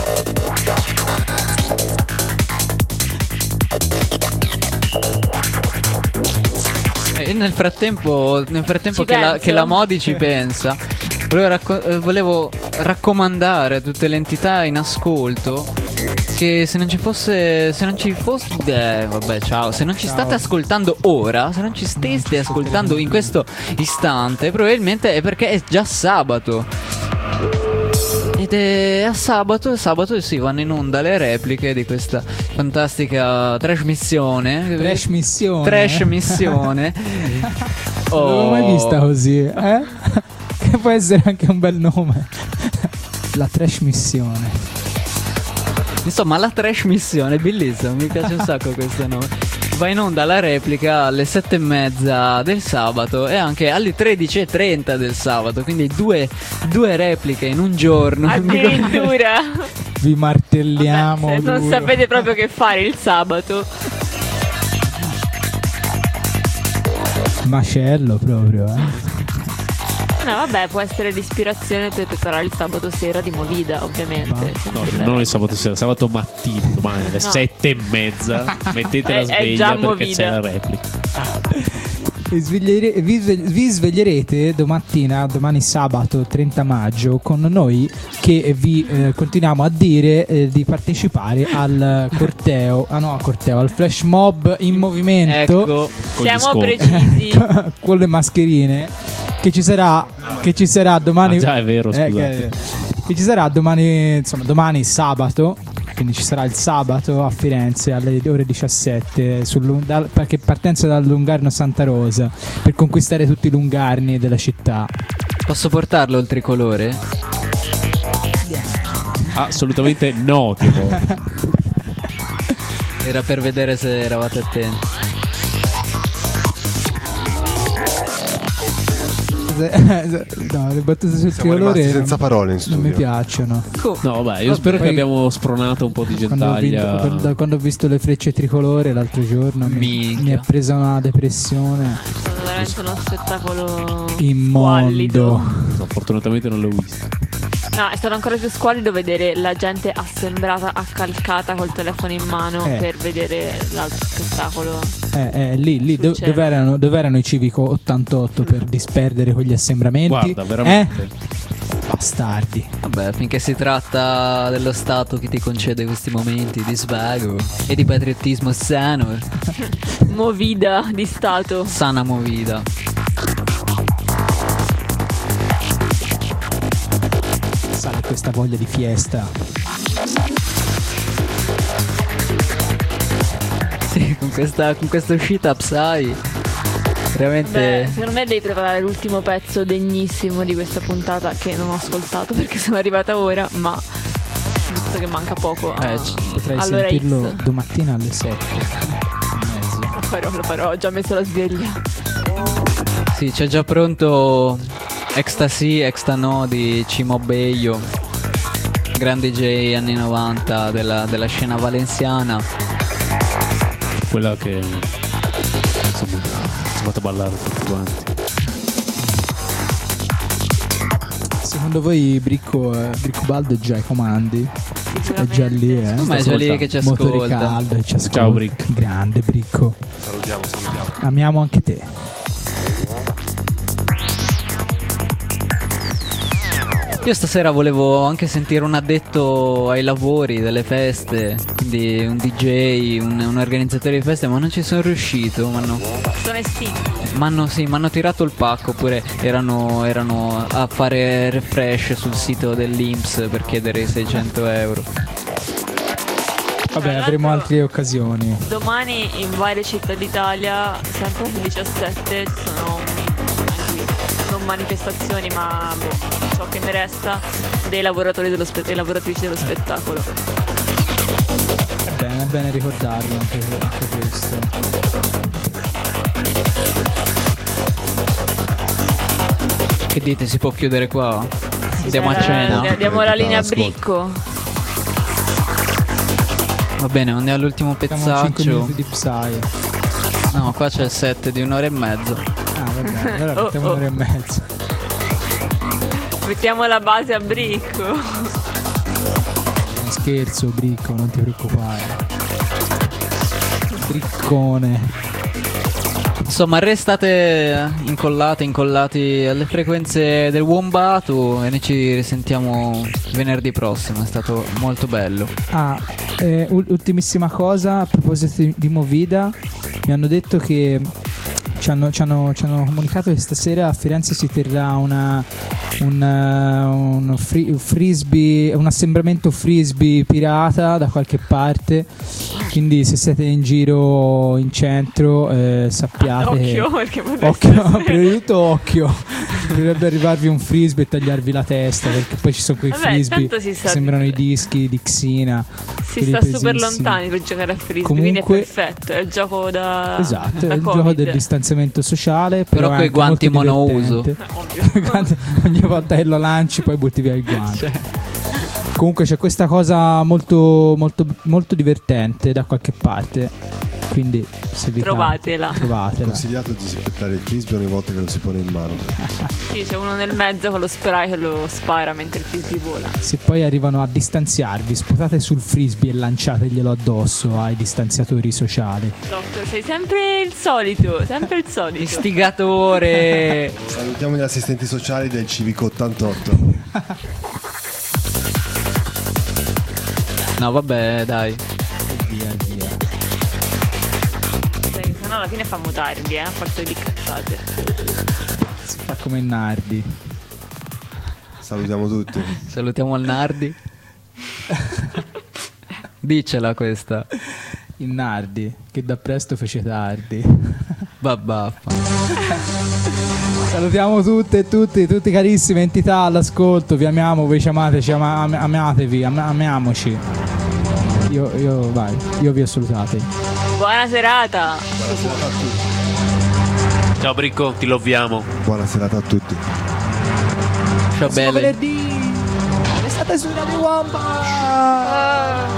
E nel frattempo che la Modi ci pensa, volevo raccomandare a tutte le entità in ascolto che se non ci state ascoltando ora, se non ci steste ascoltando in questo istante, probabilmente è perché è già sabato. Ed è a sabato si vanno in onda le repliche di questa fantastica trasmissione. Non l'avevo mai vista così, eh? Che può essere anche un bel nome. La trash missione. Insomma, la trash missione è bellissima, mi piace un sacco questo nome. Va in onda la replica alle 7:30 del sabato e anche alle 13:30 del sabato. Quindi due repliche in un giorno. Addirittura. Vi martelliamo. Vabbè, se non sapete proprio che fare il sabato. Macello proprio, No, vabbè, può essere l'ispirazione per preparare il sabato sera di Movida, ovviamente. No, non il sabato sera, sabato mattino, domani alle 7:30. Mettete la sveglia perché Movida. c'è la replica. Vi sveglierete domani sabato 30 maggio con noi che vi continuiamo a dire di partecipare al corteo, al flash mob in movimento. Ecco, siamo precisi. Con le mascherine che ci sarà domani. Ah, già è vero, scusate. Che ci sarà domani, insomma, domani sabato. Quindi ci sarà il sabato a Firenze alle ore 17 perché partenza dal Lungarno Santa Rosa per conquistare tutti i lungarni della città. Posso portarlo il tricolore? Assolutamente no, tipo. Era per vedere se eravate attenti. No, le battute sul tricolore senza parole in studio. non mi piacciono. No, vabbè, io spero che abbiamo spronato un po' di gentaglia. Quando ho visto le frecce tricolore l'altro giorno mi è presa una depressione. Sono veramente uno spettacolo immondo. No, fortunatamente non l'ho visto. No, è stato ancora più squallido vedere la gente assembrata, accalcata col telefono in mano per vedere l'altro spettacolo. Lì dove erano i Civico 88 per disperdere quegli assembramenti? Guarda, veramente. Bastardi. Vabbè, finché si tratta dello Stato che ti concede questi momenti di svago e di patriottismo sano. Movida di Stato. Sana movida. Sale questa voglia di fiesta. Sì, con questa uscita Psy veramente. Secondo me devi preparare l'ultimo pezzo degnissimo di questa puntata che non ho ascoltato perché sono arrivata ora, ma visto che manca poco. Potrei allora sentirlo domattina alle 7. Lo farò, ho già messo la sveglia. Sì, c'è già pronto Ecstasy, Extano di Cimo Beio, grande DJ anni 90 della scena valenziana. Quella che insomma si è fatta ballare tutti quanti. Secondo voi Bricco Baldo è già ai comandi? È già lì, Ma è già lì che ci Motore ascolta. caldo, ci ascolta. Ciao, Brick. Grande Bricco. Salutiamo. Amiamo anche te. Io stasera volevo anche sentire un addetto ai lavori delle feste, quindi un DJ, un organizzatore di feste, ma non ci sono riuscito. Sono estinti. M'hanno tirato il pacco, oppure erano a fare refresh sul sito dell'Inps per chiedere i 600 euro. Vabbè, avremo altre occasioni. Domani in varie città d'Italia, sempre alle 17, ci sono non manifestazioni, ma ciò che ne resta dei lavoratori e lavoratrici dello spettacolo. È bene ricordarlo anche questo. Che dite, si può chiudere qua? Andiamo a cena. Diamo la linea a Bricco. Va bene, andiamo all'ultimo Siamo 5 pezzaccio. minuti di Psy. No, qua c'è il set di 1 ora e mezzo. Ah, vabbè, allora mettiamo 1 ora e mezza. Mettiamo la base a Bricco. Non scherzo, Bricco, non ti preoccupare. Briccone. Insomma, restate incollati alle frequenze del Wombato e noi ci risentiamo venerdì prossimo. È stato molto bello. Ultimissima cosa, a proposito di Movida, mi hanno detto che ci hanno comunicato che stasera a Firenze si terrà un frisbee, un assembramento frisbee pirata da qualche parte, quindi se siete in giro in centro sappiate Occhio, perché occhio, prima di tutto occhio, potrebbe arrivarvi un frisbee e tagliarvi la testa, perché poi ci sono quei frisbee tanto si che sa- sembrano i dischi di Xina, Si quelli sta super pesissimi. lontani per giocare a frisbee, Comunque- quindi è perfetto, è il gioco da Esatto, è da il Covid. gioco del distanziamento sociale, Però è coi anche guanti molto monouso. divertente. Ogni volta che lo lanci poi butti via il guanto. Comunque c'è questa cosa molto, molto, molto divertente da qualche parte, quindi se vi Trovatela. trovatela. Consigliato di disinfettare il frisbee ogni volta che lo si pone in mano. Sì, c'è uno nel mezzo con lo spray che lo spara mentre il frisbee vola. Se poi arrivano a distanziarvi, sputate sul frisbee e lanciateglielo addosso ai distanziatori sociali. Doctor, sei sempre il solito, sempre il solito. Istigatore. Salutiamo gli assistenti sociali del Civico 88. No, vabbè, dai. Via. Se no alla fine fa tardi, a forza di cazzate. Si fa come Nardi. Salutiamo tutti. Salutiamo il Nardi. Dicela questa. Il Nardi, che da presto fece tardi. Babaffa. Salutiamo tutte e tutti carissime entità all'ascolto, vi amiamo, voi ci amate, amatevi, amiamoci. Io vi ho salutati. Buona serata. Ciao Bricco, ti loviamo. Buona serata a tutti. Ciao belle. Venerdì, restate su Radio Wombat.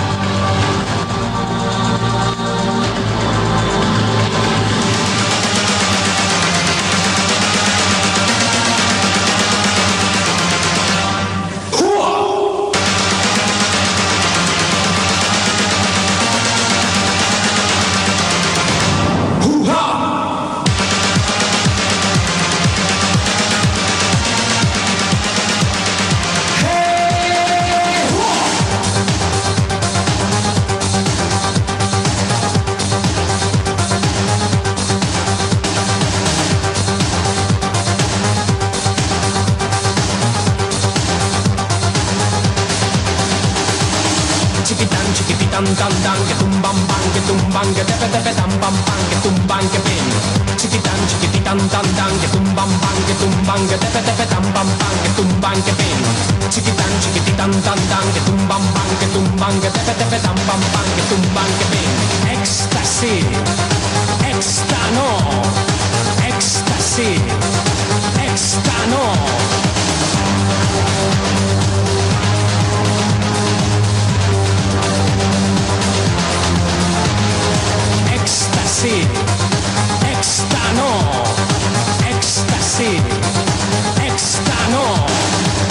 Chiquitan tan dan que tumban que tepe tepe tam pam pam que tumban que pin. Chiquitan tan dan que tumban que tepe tepe tam pam pam que tumban que pin. Chiquitan tan dan que tumban que tepe tepe tam pam pam que tumban que pin. Ecstasy, extano, ecstasy, extano. Ecstasy, extano, ecstasy, extano.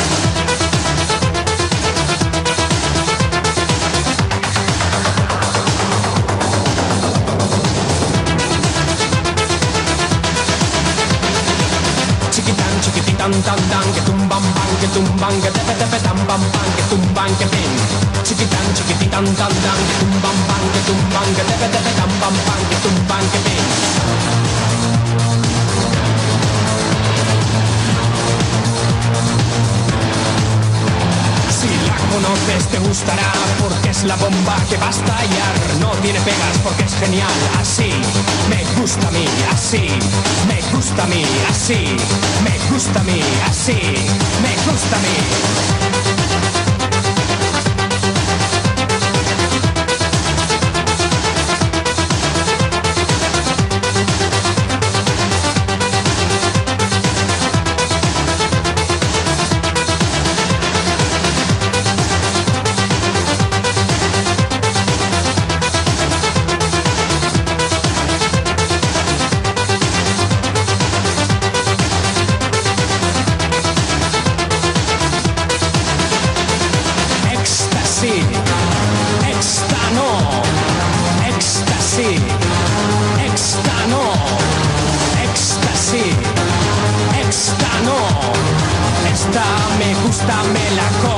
tan tan tan, que tumban que tumban, que tepe tepe tam pam pam, que tumban que pin. Chiquitan chiquititan tan tan, que tumban que tumban, que tepe tepe tam pam pam, que tumban que pin. Si la conoces te gustará porque es la bomba que va a estallar. No tiene pegas porque es genial. Así me gusta a mí, así me gusta a mí, así me gusta a mí, así me gusta a mí. Esta me gusta, me la